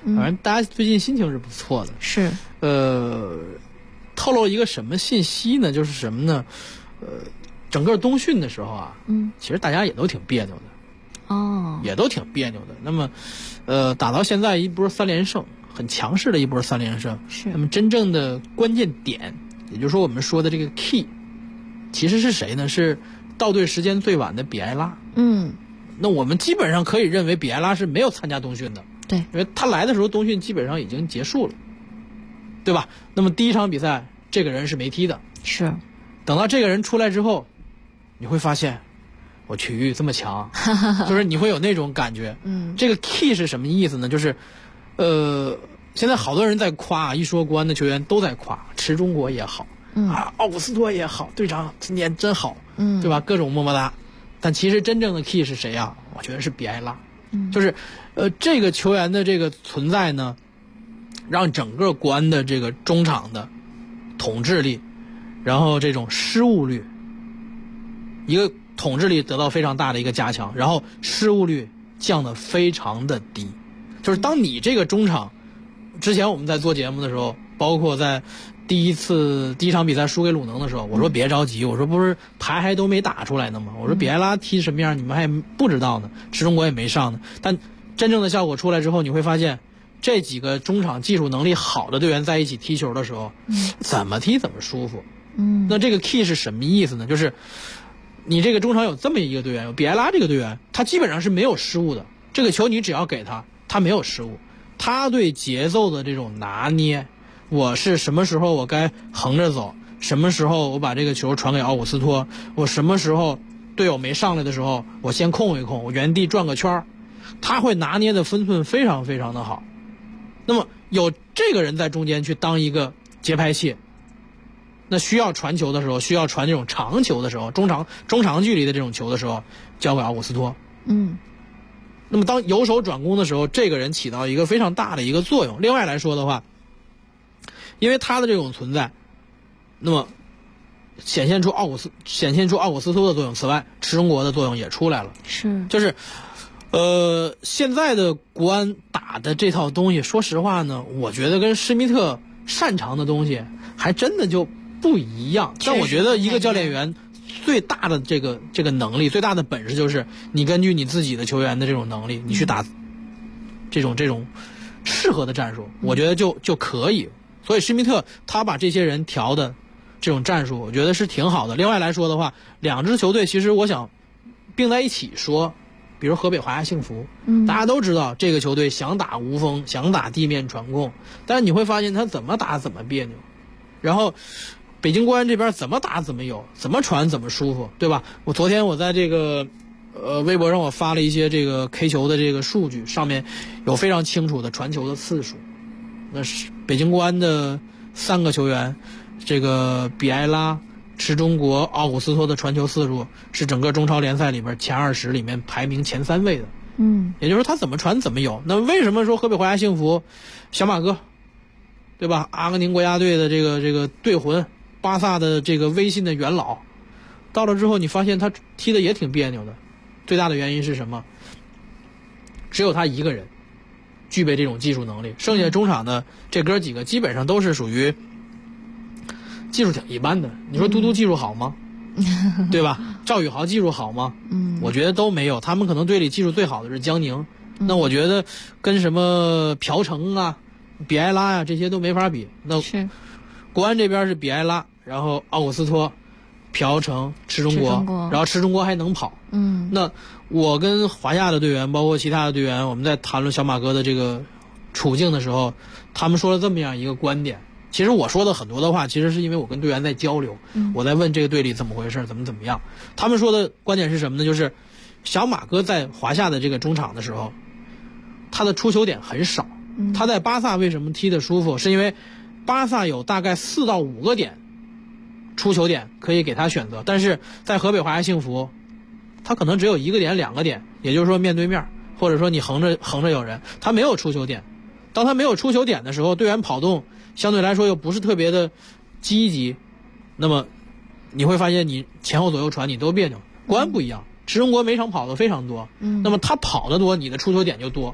Speaker 4: 反正大家最近心情是不错的。
Speaker 2: 是。
Speaker 4: 透露一个什么信息呢？就是什么呢？整个冬训的时候啊，其实大家也都挺别扭的。
Speaker 2: 哦。也
Speaker 4: 都挺别扭的。那么，打到现在一波3连胜，很强势的一波3连胜。
Speaker 2: 是。
Speaker 4: 那么真正的关键点，也就是说我们说的这个 key， 其实是谁呢？是到队时间最晚的比埃拉。那我们基本上可以认为比埃拉是没有参加冬训的。
Speaker 2: 对。
Speaker 4: 因为他来的时候冬训基本上已经结束了，对吧？那么第一场比赛这个人是没踢的。
Speaker 2: 是。
Speaker 4: 等到这个人出来之后，你会发现我去这么强，就是你会有那种感觉。这个 key 是什么意思呢？就是现在好多人在夸，一说国安的球员都在夸，池中国也好，奥古斯托也好，队长今年真好，对吧？各种么么哒。但其实真正的 key 是谁啊？我觉得是比埃拉。就是这个球员的这个存在呢，让整个国安的这个中场的统治力，然后这种失误率，一个统治力得到非常大的一个加强，然后失误率降得非常的低。就是当你这个中场，之前我们在做节目的时候，包括在第一场比赛输给鲁能的时候，我说别着急，我说不是牌还都没打出来呢吗？我说比埃拉踢什么样你们还不知道呢，池中国也没上呢。但真正的效果出来之后，你会发现这几个中场技术能力好的队员在一起踢球的时候，怎么踢怎么舒服。那这个 key 是什么意思呢？就是你这个中场有这么一个队员，有比埃拉这个队员，他基本上是没有失误的。这个球你只要给他，他没有失误。他对节奏的这种拿捏，我是什么时候我该横着走，什么时候我把这个球传给奥古斯托，我什么时候队友没上来的时候，我先控一控，我原地转个圈，他会拿捏的分寸非常非常的好。那么有这个人在中间去当一个节拍器，那需要传球的时候，需要传这种长球的时候，中长距离的这种球的时候，交给奥古斯托。那么当由守转攻的时候，这个人起到一个非常大的一个作用。另外来说的话，因为他的这种存在，那么显现出奥古斯托的作用。此外，池中国的作用也出来了。
Speaker 2: 是。
Speaker 4: 就是现在的国安打的这套东西，说实话呢，我觉得跟施密特擅长的东西还真的就不一样。但我觉得一个教练员最大的这个能力，最大的本事就是你根据你自己的球员的这种能力，你去打这种适合的战术，我觉得就可以。所以施密特他把这些人调的这种战术，我觉得是挺好的。另外来说的话，两支球队其实我想并在一起说，比如河北华夏幸福，大家都知道这个球队想打无锋，想打地面传控，但是你会发现他怎么打怎么别扭。然后北京国安这边怎么打怎么有，怎么传怎么舒服，对吧？昨天我在这个微博上我发了一些这个 K 球的这个数据，上面有非常清楚的传球的次数。那是北京国安的3个球员，这个比埃拉、池中国、奥古斯托的传球次数是整个中超联赛里边前20里面排名前3位的。也就是说他怎么传怎么有。那为什么说河北华夏幸福小马哥，对吧？阿根廷国家队的这个队魂，巴萨的这个微信的元老，到了之后你发现他踢的也挺别扭的。最大的原因是什么？只有他一个人具备这种技术能力，剩下中场的这哥几个基本上都是属于技术挺一般的。你说嘟嘟技术好吗？对吧？赵宇豪技术好吗？我觉得都没有。他们可能队里技术最好的是江宁，那我觉得跟什么朴成啊、比埃拉呀这些都没法比。那
Speaker 2: 是
Speaker 4: 国安这边是比埃拉，然后奥古斯托、朴成、池中国，然后池中国还能跑。那我跟华夏的队员，包括其他的队员，我们在谈论小马哥的这个处境的时候，他们说了这么样一个观点。其实我说的很多的话，其实是因为我跟队员在交流，我在问这个队里怎么回事，怎么样。他们说的观点是什么呢？就是小马哥在华夏的这个中场的时候，他的出球点很少。他在巴萨为什么踢得舒服？是因为巴萨有大概4到5个点出球点可以给他选择，但是在河北华夏幸福，他可能只有1个点、2个点，也就是说面对面，或者说你横着有人，他没有出球点。当他没有出球点的时候，队员跑动相对来说又不是特别的积极，那么你会发现你前后左右传你都别扭。国安不一样，池中国每场跑的非常多，那么他跑得多，你的出球点就多。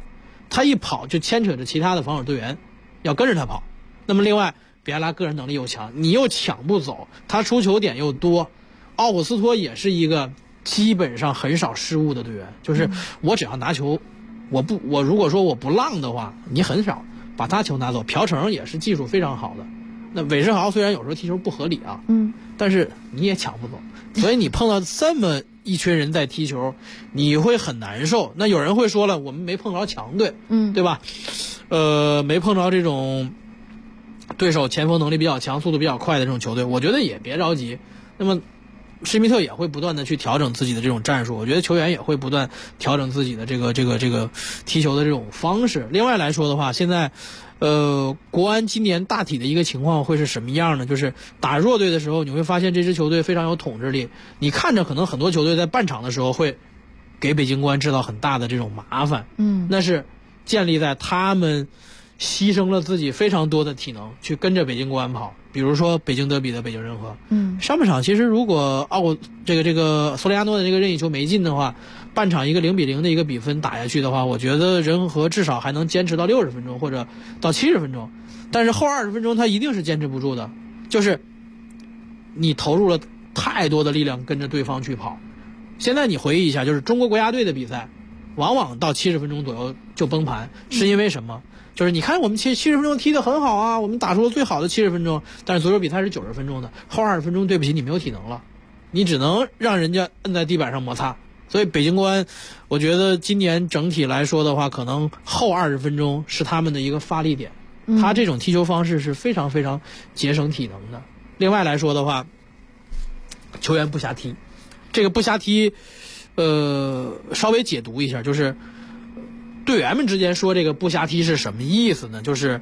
Speaker 4: 他一跑就牵扯着其他的防守队员要跟着他跑。那么另外比埃拉个人能力又强，你又抢不走，他出球点又多。奥古斯托也是一个基本上很少失误的队员，就是我只要拿球，我如果说我不浪的话，你很少把他球拿走。朴成也是技术非常好的，那韦世豪虽然有时候踢球不合理啊，但是你也抢不走，所以你碰到这么一群人在踢球，你会很难受。那有人会说了，我们没碰着强队，对吧？没碰着这种对手前锋能力比较强、速度比较快的这种球队，我觉得也别着急。那么施密特也会不断的去调整自己的这种战术，我觉得球员也会不断调整自己的这个踢球的这种方式。另外来说的话，现在国安今年大体的一个情况会是什么样呢？就是打弱队的时候，你会发现这支球队非常有统治力。你看着可能很多球队在半场的时候会给北京国安制造很大的这种麻烦，那是建立在他们牺牲了自己非常多的体能去跟着北京国安跑。比如说北京德比的北京人和，上半场其实如果这个索雷亚诺的这个任意球没进的话，半场一个0-0的一个比分打下去的话，我觉得人和至少还能坚持到60分钟或者到70分钟，但是后20分钟他一定是坚持不住的，就是你投入了太多的力量跟着对方去跑。现在你回忆一下，就是中国国家队的比赛往往到70分钟左右就崩盘，是因为什么？就是你看我们70分钟踢得很好啊，我们打出了最好的70分钟，但是足球比赛是90分钟的，后20分钟对不起你没有体能了，你只能让人家摁在地板上摩擦。所以北京国安我觉得今年整体来说的话，可能后20分钟是他们的一个发力点，他这种踢球方式是非常非常节省体能的。另外来说的话，球员不瞎踢，这个不瞎踢稍微解读一下，就是队员们之间说这个不瞎踢是什么意思呢？就是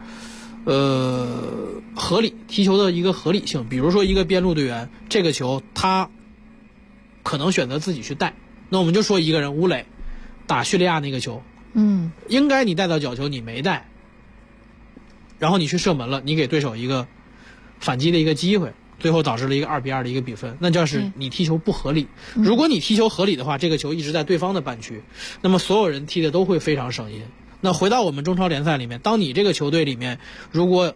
Speaker 4: 合理踢球的一个合理性。比如说一个边路队员，这个球他可能选择自己去带，那我们就说一个人吴磊打叙利亚那个球，应该你带到角球你没带，然后你去射门了，你给对手一个反击的一个机会，最后导致了一个2-2的一个比分，那就是你踢球不合理。如果你踢球合理的话，这个球一直在对方的半区，那么所有人踢的都会非常省心。那回到我们中超联赛里面，当你这个球队里面如果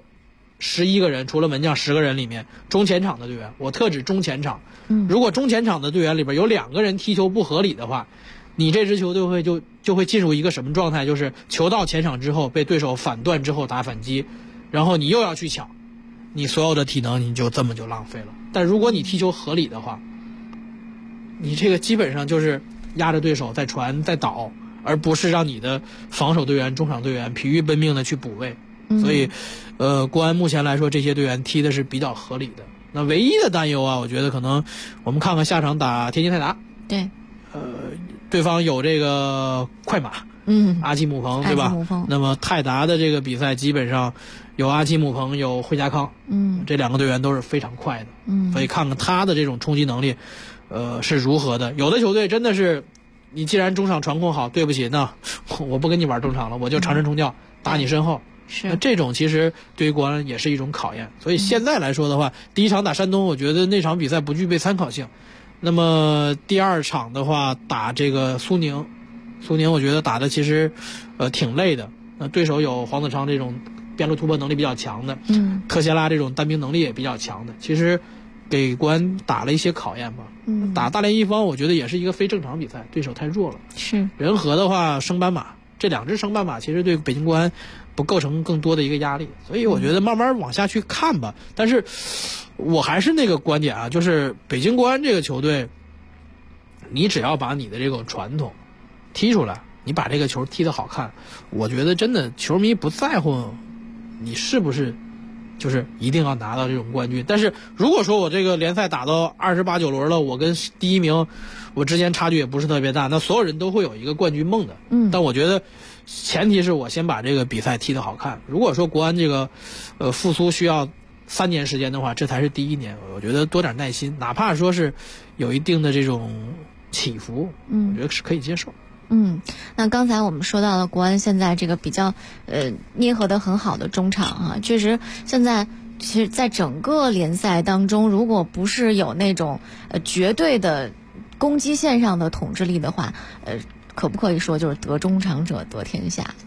Speaker 4: 11个人，除了门将10个人里面，中前场的队员，我特指中前场，如果中前场的队员里边有2个人踢球不合理的话，你这支球队就会进入一个什么状态？就是球到前场之后被对手反断之后打反击，然后你又要去抢，你所有的体能你就这么就浪费了。但如果你踢球合理的话，你这个基本上就是压着对手在传在倒，而不是让你的防守队员中场队员疲于奔命的去补位。所以国安目前来说这些队员踢的是比较合理的。那唯一的担忧啊，我觉得可能我们看看下场打天津泰达，
Speaker 2: 对，
Speaker 4: 对方有这个快马，阿基姆彭，对吧？那么泰达的这个比赛基本上有阿基姆彭，有惠家康，这2个队员都是非常快的，所以看看他的这种冲击能力，是如何的。有的球队真的是，你既然中场传控好，对不起，那我不跟你玩中场了，我就长传冲吊打你身后。那这种其实对于国安也是一种考验。所以现在来说的话，第一场打山东，我觉得那场比赛不具备参考性。那么第2场的话打这个苏宁我觉得打的其实挺累的。对手有黄子昌这种边路突破能力比较强的，特谢拉这种单兵能力也比较强的，其实给国安打了一些考验吧。打大连一方我觉得也是一个非正常比赛，对手太弱了。
Speaker 2: 是
Speaker 4: 人和的话升班马，这2支升班马其实对北京国安不构成更多的一个压力，所以我觉得慢慢往下去看吧。但是我还是那个观点啊，就是北京国安这个球队，你只要把你的这种传统踢出来，你把这个球踢得好看，我觉得真的球迷不在乎你是不是就是一定要拿到这种冠军。但是如果说我这个联赛打到28、9轮了，我跟第1名我之间差距也不是特别大，那所有人都会有一个冠军梦的。但我觉得前提是我先把这个比赛踢得好看。如果说国安这个复苏需要3年时间的话，这才是第1年，我觉得多点耐心，哪怕说是有一定的这种起伏，我觉得是可以接受。
Speaker 2: 那刚才我们说到了国安现在这个比较捏合得很好的中场啊，确实现在其实在整个联赛当中，如果不是有那种绝对的攻击线上的统治力的话，可不可以说就是得中场者得天下？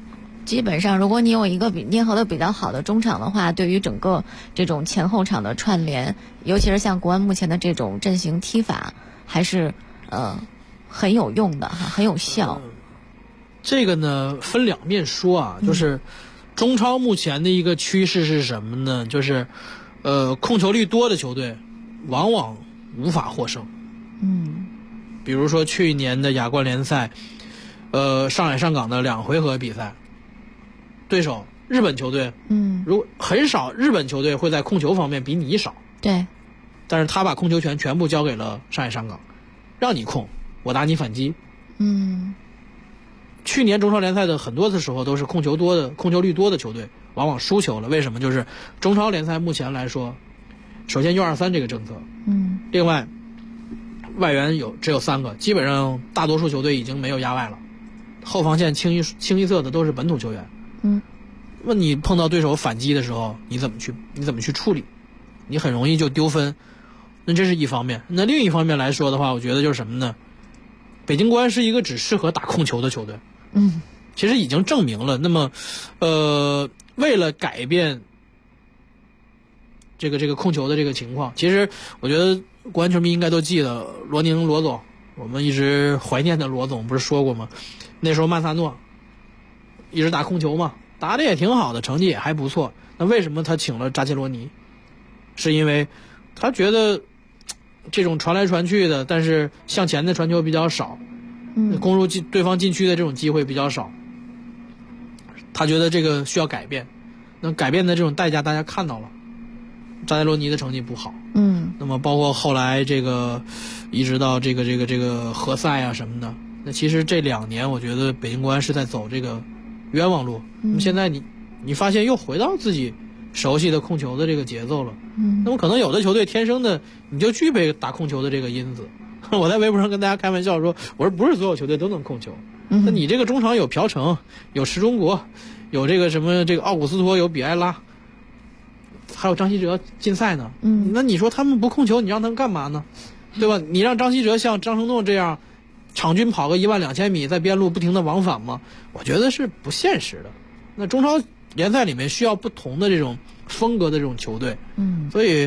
Speaker 2: 基本上，如果你有一个捏合的比较好的中场的话，对于整个这种前后场的串联，尤其是像国安目前的这种阵型踢法，还是很有用的哈，很有效。
Speaker 4: 这个呢分两面说啊，就是中超目前的一个趋势是什么呢？就是控球率多的球队往往无法获胜。比如说去年的亚冠联赛，上海上港的2回合比赛，对手日本球队，很少日本球队会在控球方面比你少，
Speaker 2: 对，
Speaker 4: 但是他把控球权全部交给了上海上港，让你控，我打你反击。去年中超联赛的很多的时候都是控球率多的球队往往输球了，为什么？就是中超联赛目前来说，首先1-2-3这个政策，另外外援只有3个，基本上大多数球队已经没有压外了，后防线清一色的都是本土球员。那你碰到对手反击的时候，你怎么去处理？你很容易就丢分。那这是一方面。那另一方面来说的话，我觉得就是什么呢？北京国安是一个只适合打控球的球队。其实已经证明了。那么为了改变这个控球的这个情况，其实我觉得国安球迷应该都记得罗总，我们一直怀念的罗总不是说过吗？那时候曼萨诺一直打控球嘛，打得也挺好的，成绩也还不错。那为什么他请了扎切罗尼？是因为他觉得这种传来传去的，但是向前的传球比较少，攻入对方禁区的这种机会比较少，他觉得这个需要改变。那改变的这种代价大家看到了，扎切罗尼的成绩不好。那么包括后来这个一直到这个荷赛啊什么的，那其实这2年我觉得北京国安是在走这个冤枉路。那么现在你发现又回到自己熟悉的控球的这个节奏了。那么可能有的球队天生的你就具备打控球的这个因子。我在微博上跟大家开玩笑说，我说不是所有球队都能控球。那你这个中场有朴成，有石中国，有这个什么这个奥古斯托，有比埃拉，还有张稀哲禁赛呢。那你说他们不控球，你让他们干嘛呢？对吧？你让张稀哲像张成栋这样场均跑个12000米，在边路不停的往返吗？我觉得是不现实的。那中超联赛里面需要不同的这种风格的这种球队。所以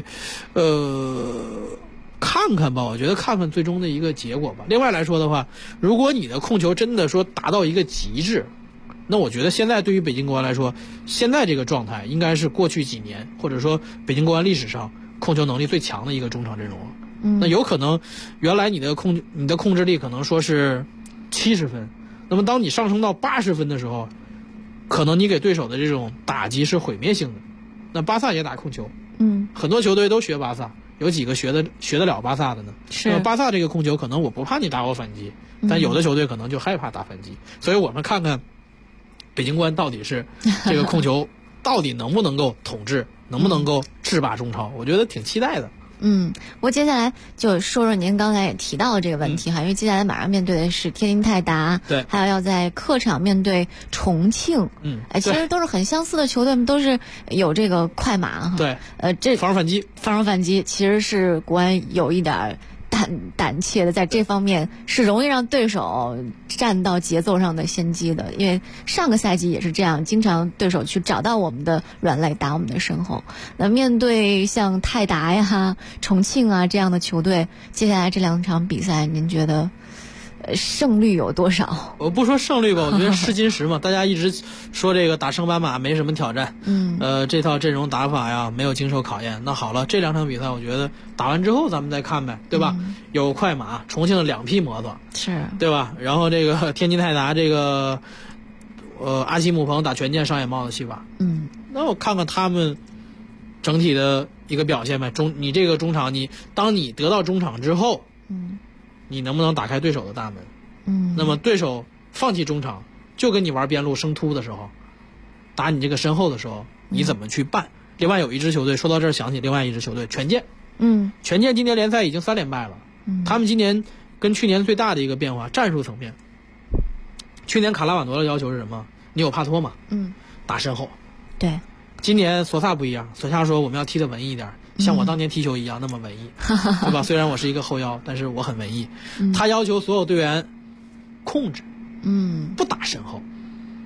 Speaker 4: 看看吧，我觉得看看最终的一个结果吧。另外来说的话，如果你的控球真的说达到一个极致，那我觉得现在对于北京国安来说，现在这个状态应该是过去几年或者说北京国安历史上控球能力最强的一个中场阵容了。那有可能原来你的控制力可能说是70分，那么当你上升到80分的时候，可能你给对手的这种打击是毁灭性的。那巴萨也打控球，很多球队都学巴萨，有几个学得了巴萨的呢？是。那么巴萨这个控球可能我不怕你打我反击，但有的球队可能就害怕打反击。所以我们看看北京国安到底是这个控球到底能不能够统治，能不能够制霸中超，我觉得挺期待的。
Speaker 2: 不过接下来就说说您刚才也提到的这个问题哈，因为接下来马上面对的是天津泰达，
Speaker 4: 对，
Speaker 2: 还有要在客场面对重庆，其实都是很相似的球队们，都是有这个快马哈，
Speaker 4: 对，
Speaker 2: 这
Speaker 4: 防守反击
Speaker 2: 其实是国安有一点胆怯的，在这方面是容易让对手占到节奏上的先机的，因为上个赛季也是这样，经常对手去找到我们的软肋打我们的身后。那面对像泰达呀、重庆啊这样的球队，接下来这2场比赛您觉得胜率有多少？
Speaker 4: 我不说胜率吧，我觉得试金石嘛。大家一直说这个打升班马没什么挑战，这套阵容打法呀没有经受考验。那好了，这2场比赛我觉得打完之后咱们再看呗，对吧？有快马，重庆的2匹摩托，
Speaker 2: 是对
Speaker 4: 吧？然后这个天津泰达这个阿西姆彭打权健上野茂的戏法，那我看看他们整体的一个表现呗。你这个中场，当你得到中场之后，你能不能打开对手的大门？那么对手放弃中场，就跟你玩边路生突的时候，打你这个身后的时候，你怎么去办？另外有一支球队，说到这儿想起另外一支球队权健，权健今年联赛已经3连败了，他们今年跟去年最大的一个变化，战术层面。去年卡拉瓦诺的要求是什么？你有帕托嘛？打身后。
Speaker 2: 对。
Speaker 4: 今年索萨不一样，索萨说我们要踢得文艺一点，像我当年踢球一样那么文艺，对吧？虽然我是一个后腰，但是我很文艺。他要求所有队员控制，不打身后，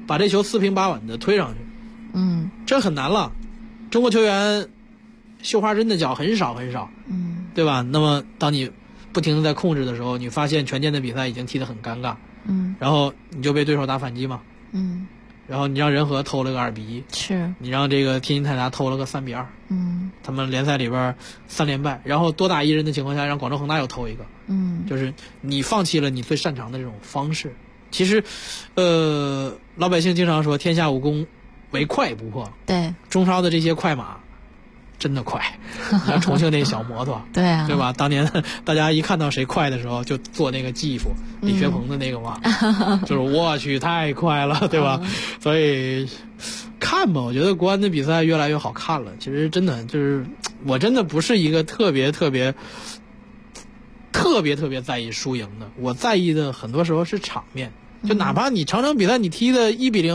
Speaker 4: 把这球四平八稳的推上去。这很难了。中国球员绣花针的脚很少，对吧？那么当你不停的在控制的时候，你发现权健的比赛已经踢得很尴尬，然后你就被对手打反击嘛，然后你让仁和偷了个2-1，
Speaker 2: 是
Speaker 4: 你让这个天津泰达偷了个3-2，他们联赛里边3连败，然后多打1人的情况下，让广州恒大又偷一个，就是你放弃了你最擅长的这种方式。其实，老百姓经常说天下武功唯快不破，
Speaker 2: 对，
Speaker 4: 中超的这些快马真的快，像重庆那小摩托，
Speaker 2: 对啊，
Speaker 4: 对吧？当年大家一看到谁快的时候，就做那个继父李学鹏的那个嘛，就是我去太快了，对吧？所以看吧，我觉得国安的比赛越来越好看了。其实真的就是，我真的不是一个特别在意输赢的，我在意的很多时候是场面。就哪怕你场比赛你踢的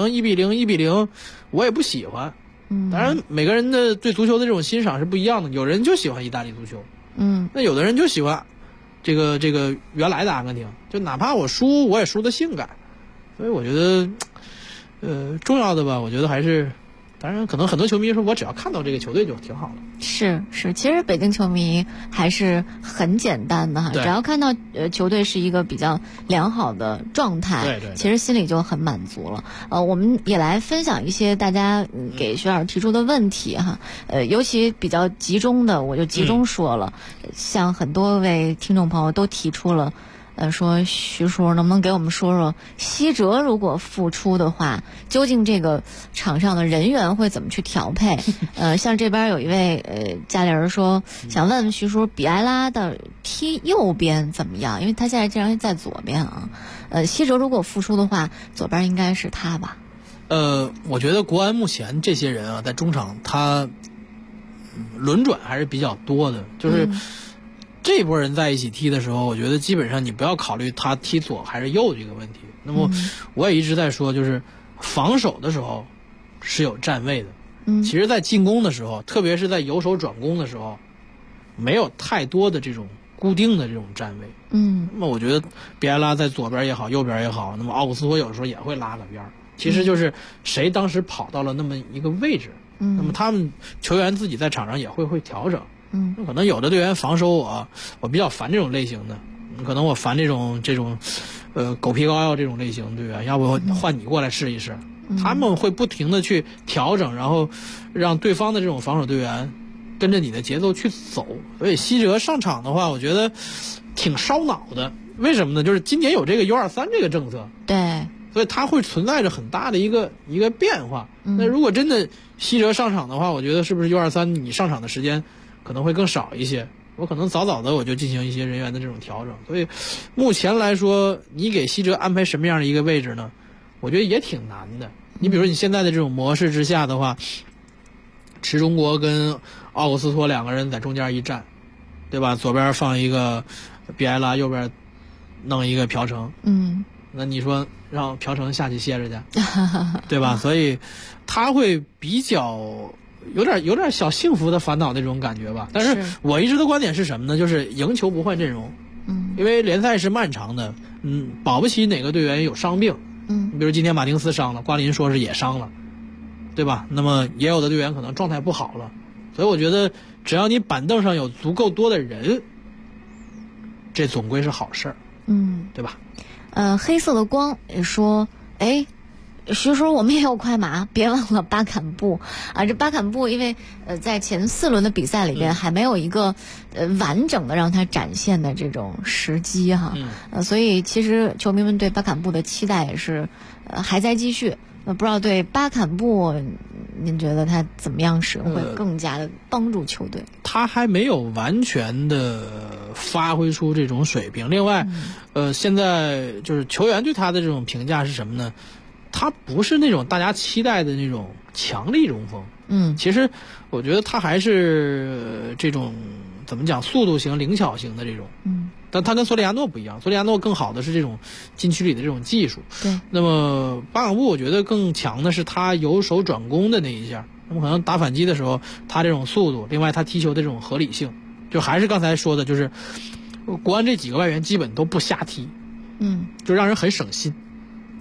Speaker 4: 1-0，我也不喜欢。当然每个人的对足球的这种欣赏是不一样的，有人就喜欢意大利足球，那有的人就喜欢这个原来的阿根廷，就哪怕我输我也输得性感。所以我觉得重要的吧，我觉得还是，当然可能很多球迷说我只要看到这个球队就挺好了。是，
Speaker 2: 其实北京球迷还是很简单的哈，只要看到球队是一个比较良好的状态，对，其实心里就很满足了。我们也来分享一些大家给徐老师提出的问题哈，尤其比较集中的我就集中说了，像很多位听众朋友都提出了。说徐叔能不能给我们说说西哲如果复出的话，究竟这个场上的人员会怎么去调配？像这边有一位家里人说想问问徐叔，比埃拉的踢右边怎么样？因为他现在竟然在左边啊。西哲如果复出的话，左边应该是他吧？
Speaker 4: 我觉得国安目前这些人啊，在中场他轮转还是比较多的，就是。这波人在一起踢的时候，我觉得基本上你不要考虑他踢左还是右这个问题。那么我也一直在说，就是防守的时候是有站位的。其实在进攻的时候，特别是在由守转攻的时候，没有太多的这种固定的这种站位。那么我觉得比埃拉在左边也好，右边也好，那么奥古斯托有时候也会拉个边，其实就是谁当时跑到了那么一个位置，那么他们球员自己在场上也会调整。可能有的队员防守我比较烦这种类型的，可能我烦这种狗皮膏药这种类型队员，要不换你过来试一试。他们会不停的去调整，然后让对方的这种防守队员跟着你的节奏去走。所以西哲上场的话，我觉得挺烧脑的。为什么呢？就是今年有这个 U23 这个政策，
Speaker 2: 对，
Speaker 4: 所以它会存在着很大的一个变化。那如果真的西哲上场的话，我觉得是不是 U23 你上场的时间可能会更少一些，我可能早的我就进行一些人员的这种调整。所以目前来说，你给西哲安排什么样的一个位置呢？我觉得也挺难的。你比如你现在的这种模式之下的话，池中国跟奥古斯托两个人在中间一站，对吧？左边放一个比埃拉，右边弄一个朴成，那你说让朴成下去歇着去，对吧？所以他会比较有点小幸福的烦恼那种感觉吧。但是我一直的观点是什么呢？就是赢球不换阵容，因为联赛是漫长的，保不齐哪个队员有伤病，比如今天马丁斯伤了，瓜林说是也伤了，对吧？那么也有的队员可能状态不好了，所以我觉得只要你板凳上有足够多的人，这总归是好事儿，对吧？
Speaker 2: 黑色的光也说，徐叔，我们也有快马，别忘了巴坎布啊！这巴坎布因为在前4轮的比赛里边还没有一个完整的让他展现的这种时机哈，所以其实球迷们对巴坎布的期待也是还在继续。不知道对巴坎布，您觉得他怎么样使用会更加的帮助球队？
Speaker 4: 他还没有完全的发挥出这种水平。另外，现在就是球员对他的这种评价是什么呢？他不是那种大家期待的那种强力中锋，其实我觉得他还是这种怎么讲速度型、灵巧型的这种，但他跟索里亚诺不一样，索里亚诺更好的是这种禁区里的这种技术，
Speaker 2: 对。
Speaker 4: 那么巴坎布我觉得更强的是他由守转攻的那一下，那么可能打反击的时候他这种速度，另外他踢球的这种合理性，就还是刚才说的，就是国安这几个外援基本都不瞎踢，就让人很省心。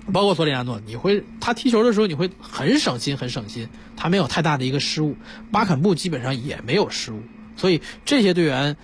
Speaker 4: 包括索里亚诺，他踢球的时候你会很省心，他没有太大的一个失误。巴坎布基本上也没有失误，所以这些队员，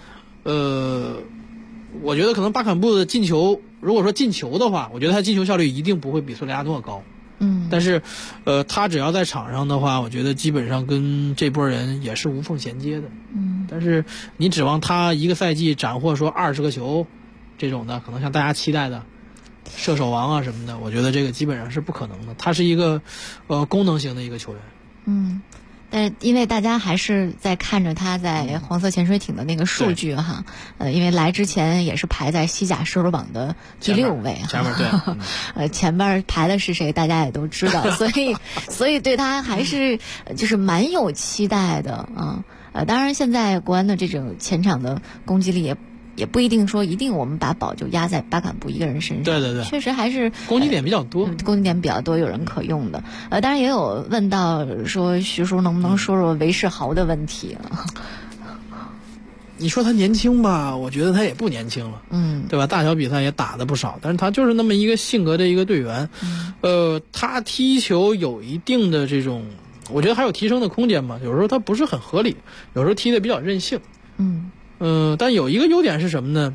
Speaker 4: 我觉得可能巴坎布的进球，如果说进球的话，我觉得他进球效率一定不会比索里亚诺高。但是，他只要在场上的话，我觉得基本上跟这波人也是无缝衔接的。但是你指望他一个赛季斩获说20个球，这种的，可能像大家期待的射手王啊什么的，我觉得这个基本上是不可能的。他是一个功能型的一个球员。
Speaker 2: 但是因为大家还是在看着他在黄色潜水艇的那个数据哈，因为来之前也是排在西甲射手榜的第6位哈，
Speaker 4: 前面对，
Speaker 2: 前边排的是谁大家也都知道，所以对他还是就是蛮有期待的啊。当然现在国安的这种前场的攻击力也不一定说一定我们把宝就压在巴坎布一个人身上，
Speaker 4: 对，
Speaker 2: 确实还是
Speaker 4: 攻击点比较多，
Speaker 2: 有人可用的。当然也有问到说徐叔能不能说说韦世豪的问题啊？
Speaker 4: 你说他年轻吧，我觉得他也不年轻了，对吧？大小比赛也打得不少，但是他就是那么一个性格的一个队员，他踢球有一定的这种，我觉得还有提升的空间吧。有时候他不是很合理，有时候踢得比较任性，但有一个优点是什么呢？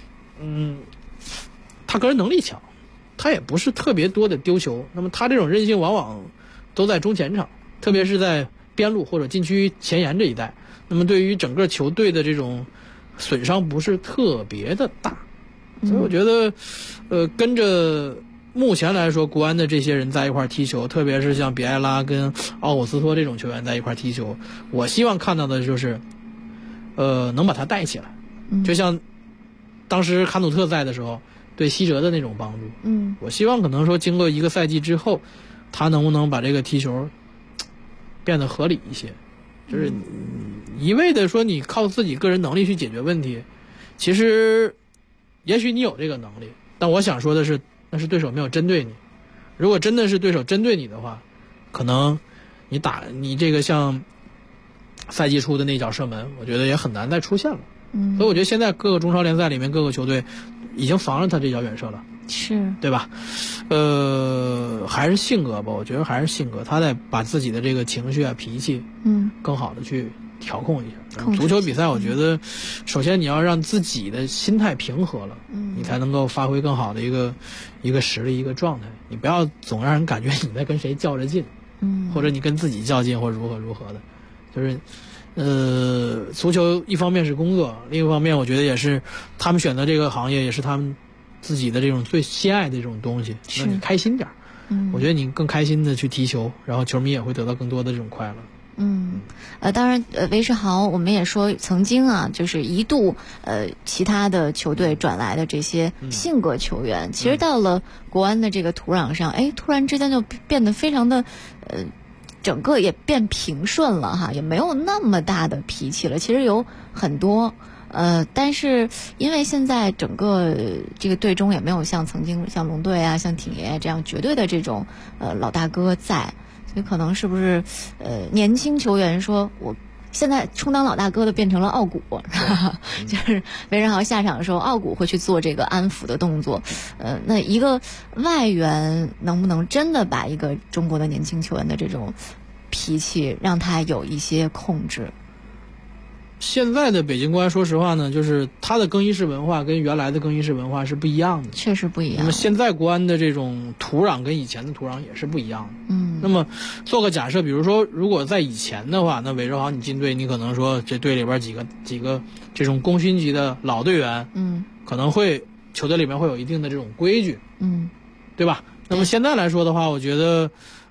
Speaker 4: 他个人能力强，他也不是特别多的丢球。那么他这种韧性往往都在中前场，特别是在边路或者禁区前沿这一带。那么对于整个球队的这种损伤不是特别的大，所以我觉得，跟着目前来说，国安的这些人在一块踢球，特别是像比埃拉跟奥古斯托这种球员在一块踢球，我希望看到的就是。能把他带起来，就像当时卡努特在的时候对西哲的那种帮助。我希望可能说经过一个赛季之后，他能不能把这个踢球变得合理一些，就是一味的说你靠自己个人能力去解决问题，其实也许你有这个能力，但我想说的是，那是对手没有针对你。如果真的是对手针对你的话，可能你这个像赛季初的那脚射门，我觉得也很难再出现了。所以我觉得现在各个中超联赛里面各个球队已经防着他这脚远射了，
Speaker 2: 是对
Speaker 4: 吧？还是性格吧，我觉得还是性格，他得把自己的这个情绪啊、脾气，更好的去调控一下。足球比赛，我觉得首先你要让自己的心态平和了，你才能够发挥更好的一个实力、一个状态。你不要总让人感觉你在跟谁较着劲，或者你跟自己较劲，或者如何的。就是，足球一方面是工作，另一方面我觉得也是他们选择这个行业，也是他们自己的这种最心爱的这种东西。那你开心点，我觉得你更开心的去踢球，然后球迷也会得到更多的这种快乐。
Speaker 2: 当然，韦世豪我们也说曾经啊，就是一度其他的球队转来的这些性格球员，其实到了国安的这个土壤上，突然之间就变得非常的整个也变平顺了哈，也没有那么大的脾气了。其实有很多，但是因为现在整个这个队中也没有像曾经像龙队啊、像挺爷这样绝对的这种老大哥在，所以可能是不是年轻球员说我现在充当老大哥的变成了奥古，就是韦世豪下场的时候，奥古会去做这个安抚的动作。那一个外援能不能真的把一个中国的年轻球员的这种脾气让他有一些控制？
Speaker 4: 现在的北京国安，说实话呢，就是他的更衣室文化跟原来的更衣室文化是不一样的，
Speaker 2: 确实不一样。
Speaker 4: 那么现在国安的这种土壤跟以前的土壤也是不一样的。那么做个假设，比如说，如果在以前的话，那韦世豪你进队，你可能说这队里边几个这种功勋级的老队员，可能会球队里面会有一定的这种规矩，对吧？那么现在来说的话，我觉得，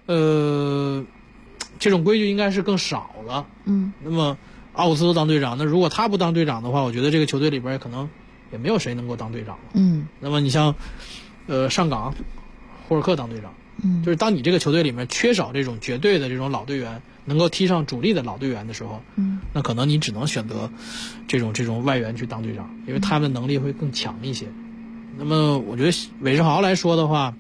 Speaker 4: 这种规矩应该是更少了。那么奥古斯托当队长，那如果他不当队长的话，我觉得这个球队里边可能也没有谁能够当队长了。那么你像上港、霍尔克当队长，就是当你这个球队里面缺少这种绝对的这种老队员，能够踢上主力的老队员的时候，那可能你只能选择这种外援去当队长，因为他们的能力会更强一些。那么我觉得韦世豪来说的话，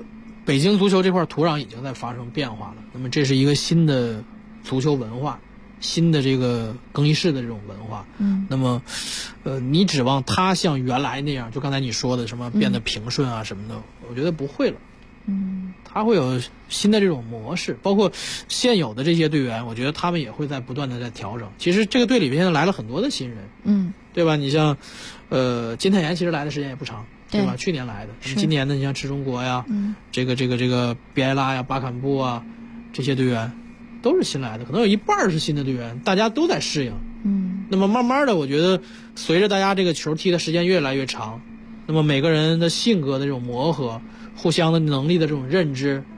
Speaker 4: 北京足球这块土壤已经在发生变化了。那么这是一个新的足球文化， 新的这个更衣室的这种文化。那么你指望他像原来那样，就刚才你说的什么变得平顺啊什么的，我觉得不会了。他会有新的这种模式，包括现有的这些队员，我觉得他们也会在不断的在调整。其实这个队里边现在来了很多的新人，对吧？你像金泰妍其实来的时间也不长，对吧？去年来的。今年呢，你像池中国呀，这个比埃拉呀、巴坎布啊，这些队员都是新来的，可能有一半是新的队员，大家都在适应。那么慢慢的，我觉得随着大家这个球踢的时间越来越长，那么每个人的性格的这种磨合，互相的能力的这种认知，